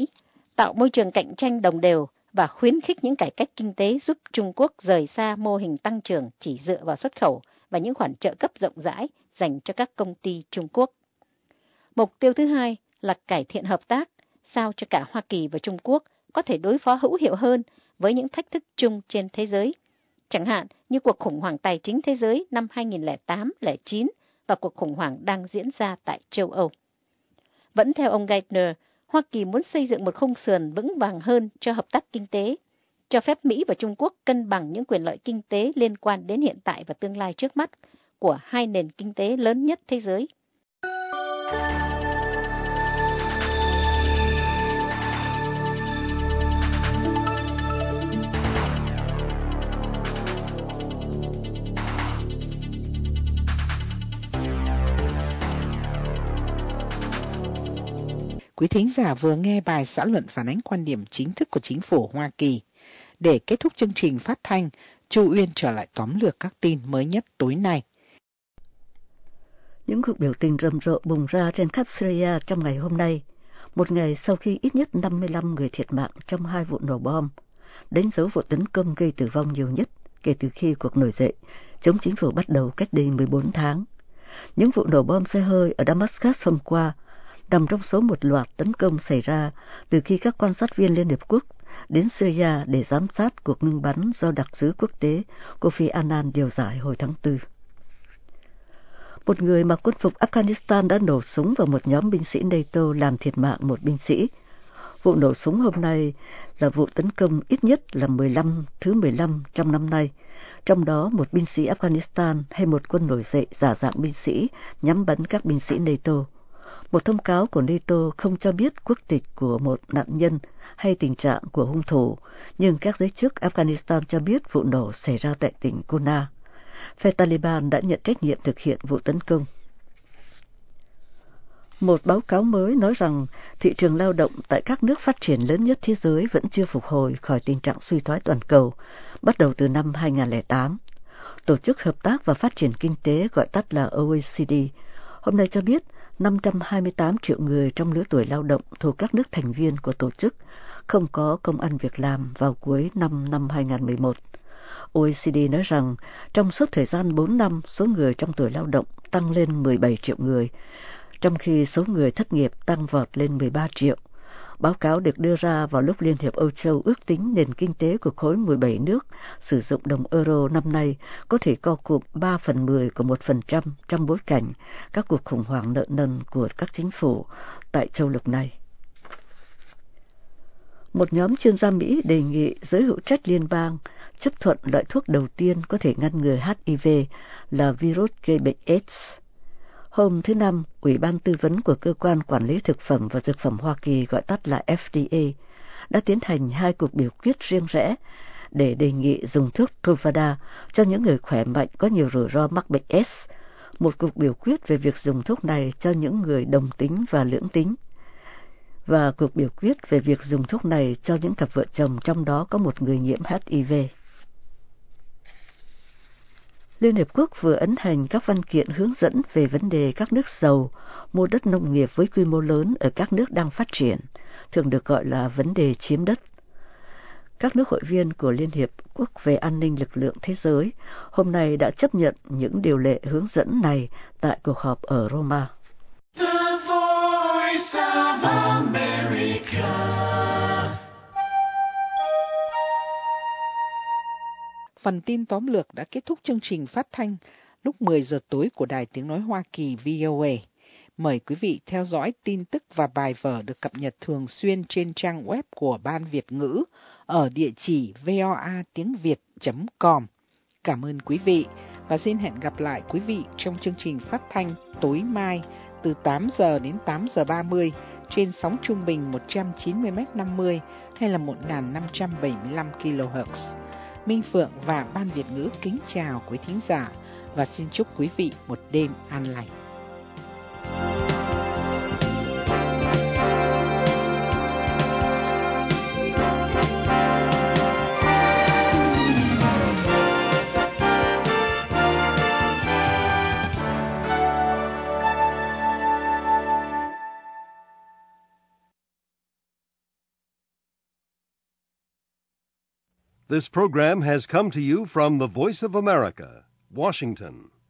tạo môi trường cạnh tranh đồng đều và khuyến khích những cải cách kinh tế giúp Trung Quốc rời xa mô hình tăng trưởng chỉ dựa vào xuất khẩu và những khoản trợ cấp rộng rãi dành cho các công ty Trung Quốc. Mục tiêu thứ hai là cải thiện hợp tác, sao cho cả Hoa Kỳ và Trung Quốc có thể đối phó hữu hiệu hơn với những thách thức chung trên thế giới, chẳng hạn như cuộc khủng hoảng tài chính thế giới năm hai nghìn lẻ tám lẻ chín và cuộc khủng hoảng đang diễn ra tại châu Âu. Vẫn theo ông Geithner, Hoa Kỳ muốn xây dựng một khung sườn vững vàng hơn cho hợp tác kinh tế, cho phép Mỹ và Trung Quốc cân bằng những quyền lợi kinh tế liên quan đến hiện tại và tương lai trước mắt của hai nền kinh tế lớn nhất thế giới. Quý thính giả vừa nghe bài xã luận phản ánh quan điểm chính thức của chính phủ Hoa Kỳ. Để kết thúc chương trình phát thanh, Chu Uyên trở lại tóm lược các tin mới nhất tối nay. Những cuộc biểu tình rầm rộ bùng ra trên khắp Syria trong ngày hôm nay, một ngày sau khi ít nhất năm mươi lăm người thiệt mạng trong hai vụ nổ bom, đánh dấu vụ tấn công gây tử vong nhiều nhất kể từ khi cuộc nổi dậy chống chính phủ bắt đầu cách đây mười bốn tháng. Những vụ nổ bom xe hơi ở Damascus hôm qua nằm trong số một loạt tấn công xảy ra từ khi các quan sát viên Liên Hiệp Quốc đến Syria để giám sát cuộc ngưng bắn do đặc sứ quốc tế Kofi Annan điều giải hồi tháng tư. Một người mặc quân phục Afghanistan đã nổ súng vào một nhóm binh sĩ NATO làm thiệt mạng một binh sĩ. Vụ nổ súng hôm nay là vụ tấn công ít nhất là mười lăm thứ mười lăm trong năm nay, trong đó một binh sĩ Afghanistan hay một quân nổi dậy giả dạng binh sĩ nhắm bắn các binh sĩ NATO. Một thông cáo của NATO không cho biết quốc tịch của một nạn nhân hay tình trạng của hung thủ, nhưng các giới chức Afghanistan cho biết vụ nổ xảy ra tại tỉnh Kunar. Phe Taliban đã nhận trách nhiệm thực hiện vụ tấn công. Một báo cáo mới nói rằng thị trường lao động tại các nước phát triển lớn nhất thế giới vẫn chưa phục hồi khỏi tình trạng suy thoái toàn cầu, bắt đầu từ năm hai nghìn lẻ tám. Tổ chức Hợp tác và Phát triển Kinh tế gọi tắt là O E C D hôm nay cho biết năm trăm hai mươi tám triệu người trong lứa tuổi lao động thuộc các nước thành viên của tổ chức không có công ăn việc làm vào cuối năm năm hai nghìn mười một. O E C D nói rằng trong suốt thời gian bốn năm, số người trong tuổi lao động tăng lên mười bảy triệu người, trong khi số người thất nghiệp tăng vọt lên mười ba triệu. Báo cáo được đưa ra vào lúc Liên hiệp Âu Châu ước tính nền kinh tế của khối mười bảy nước sử dụng đồng euro năm nay có thể co cụm ba phần mười của một phần trăm trong bối cảnh các cuộc khủng hoảng nợ nần của các chính phủ tại châu lục này. Một nhóm chuyên gia Mỹ đề nghị giới hữu trách liên bang chấp thuận loại thuốc đầu tiên có thể ngăn ngừa H I V là virus gây bệnh AIDS. Hôm thứ Năm, Ủy ban Tư vấn của Cơ quan Quản lý Thực phẩm và Dược phẩm Hoa Kỳ gọi tắt là F D A đã tiến hành hai cuộc biểu quyết riêng rẽ để đề nghị dùng thuốc Truvada cho những người khỏe mạnh có nhiều rủi ro mắc bệnh AIDS, một cuộc biểu quyết về việc dùng thuốc này cho những người đồng tính và lưỡng tính, và cuộc biểu quyết về việc dùng thuốc này cho những cặp vợ chồng trong đó có một người nhiễm H I V. Liên Hiệp Quốc vừa ấn hành các văn kiện hướng dẫn về vấn đề các nước giàu mua đất nông nghiệp với quy mô lớn ở các nước đang phát triển, thường được gọi là vấn đề chiếm đất. Các nước hội viên của Liên Hiệp Quốc về an ninh lực lượng thế giới hôm nay đã chấp nhận những điều lệ hướng dẫn này tại cuộc họp ở Roma. The Voice of America. Phần tin tóm lược đã kết thúc chương trình phát thanh lúc mười giờ tối của Đài Tiếng Nói Hoa Kỳ V O A. Mời quý vị theo dõi tin tức và bài vở được cập nhật thường xuyên trên trang web của Ban Việt ngữ ở địa chỉ voa tiếng việt chấm com. Cảm ơn quý vị và xin hẹn gặp lại quý vị trong chương trình phát thanh tối mai từ tám giờ đến tám giờ ba mươi trên sóng trung bình một trăm chín mươi mét năm mươi hay là một nghìn năm trăm bảy mươi lăm ki lô héc. Minh Phượng và Ban Việt ngữ kính chào quý thính giả và xin chúc quý vị một đêm an lành. This program has come to you from the Voice of America, Washington.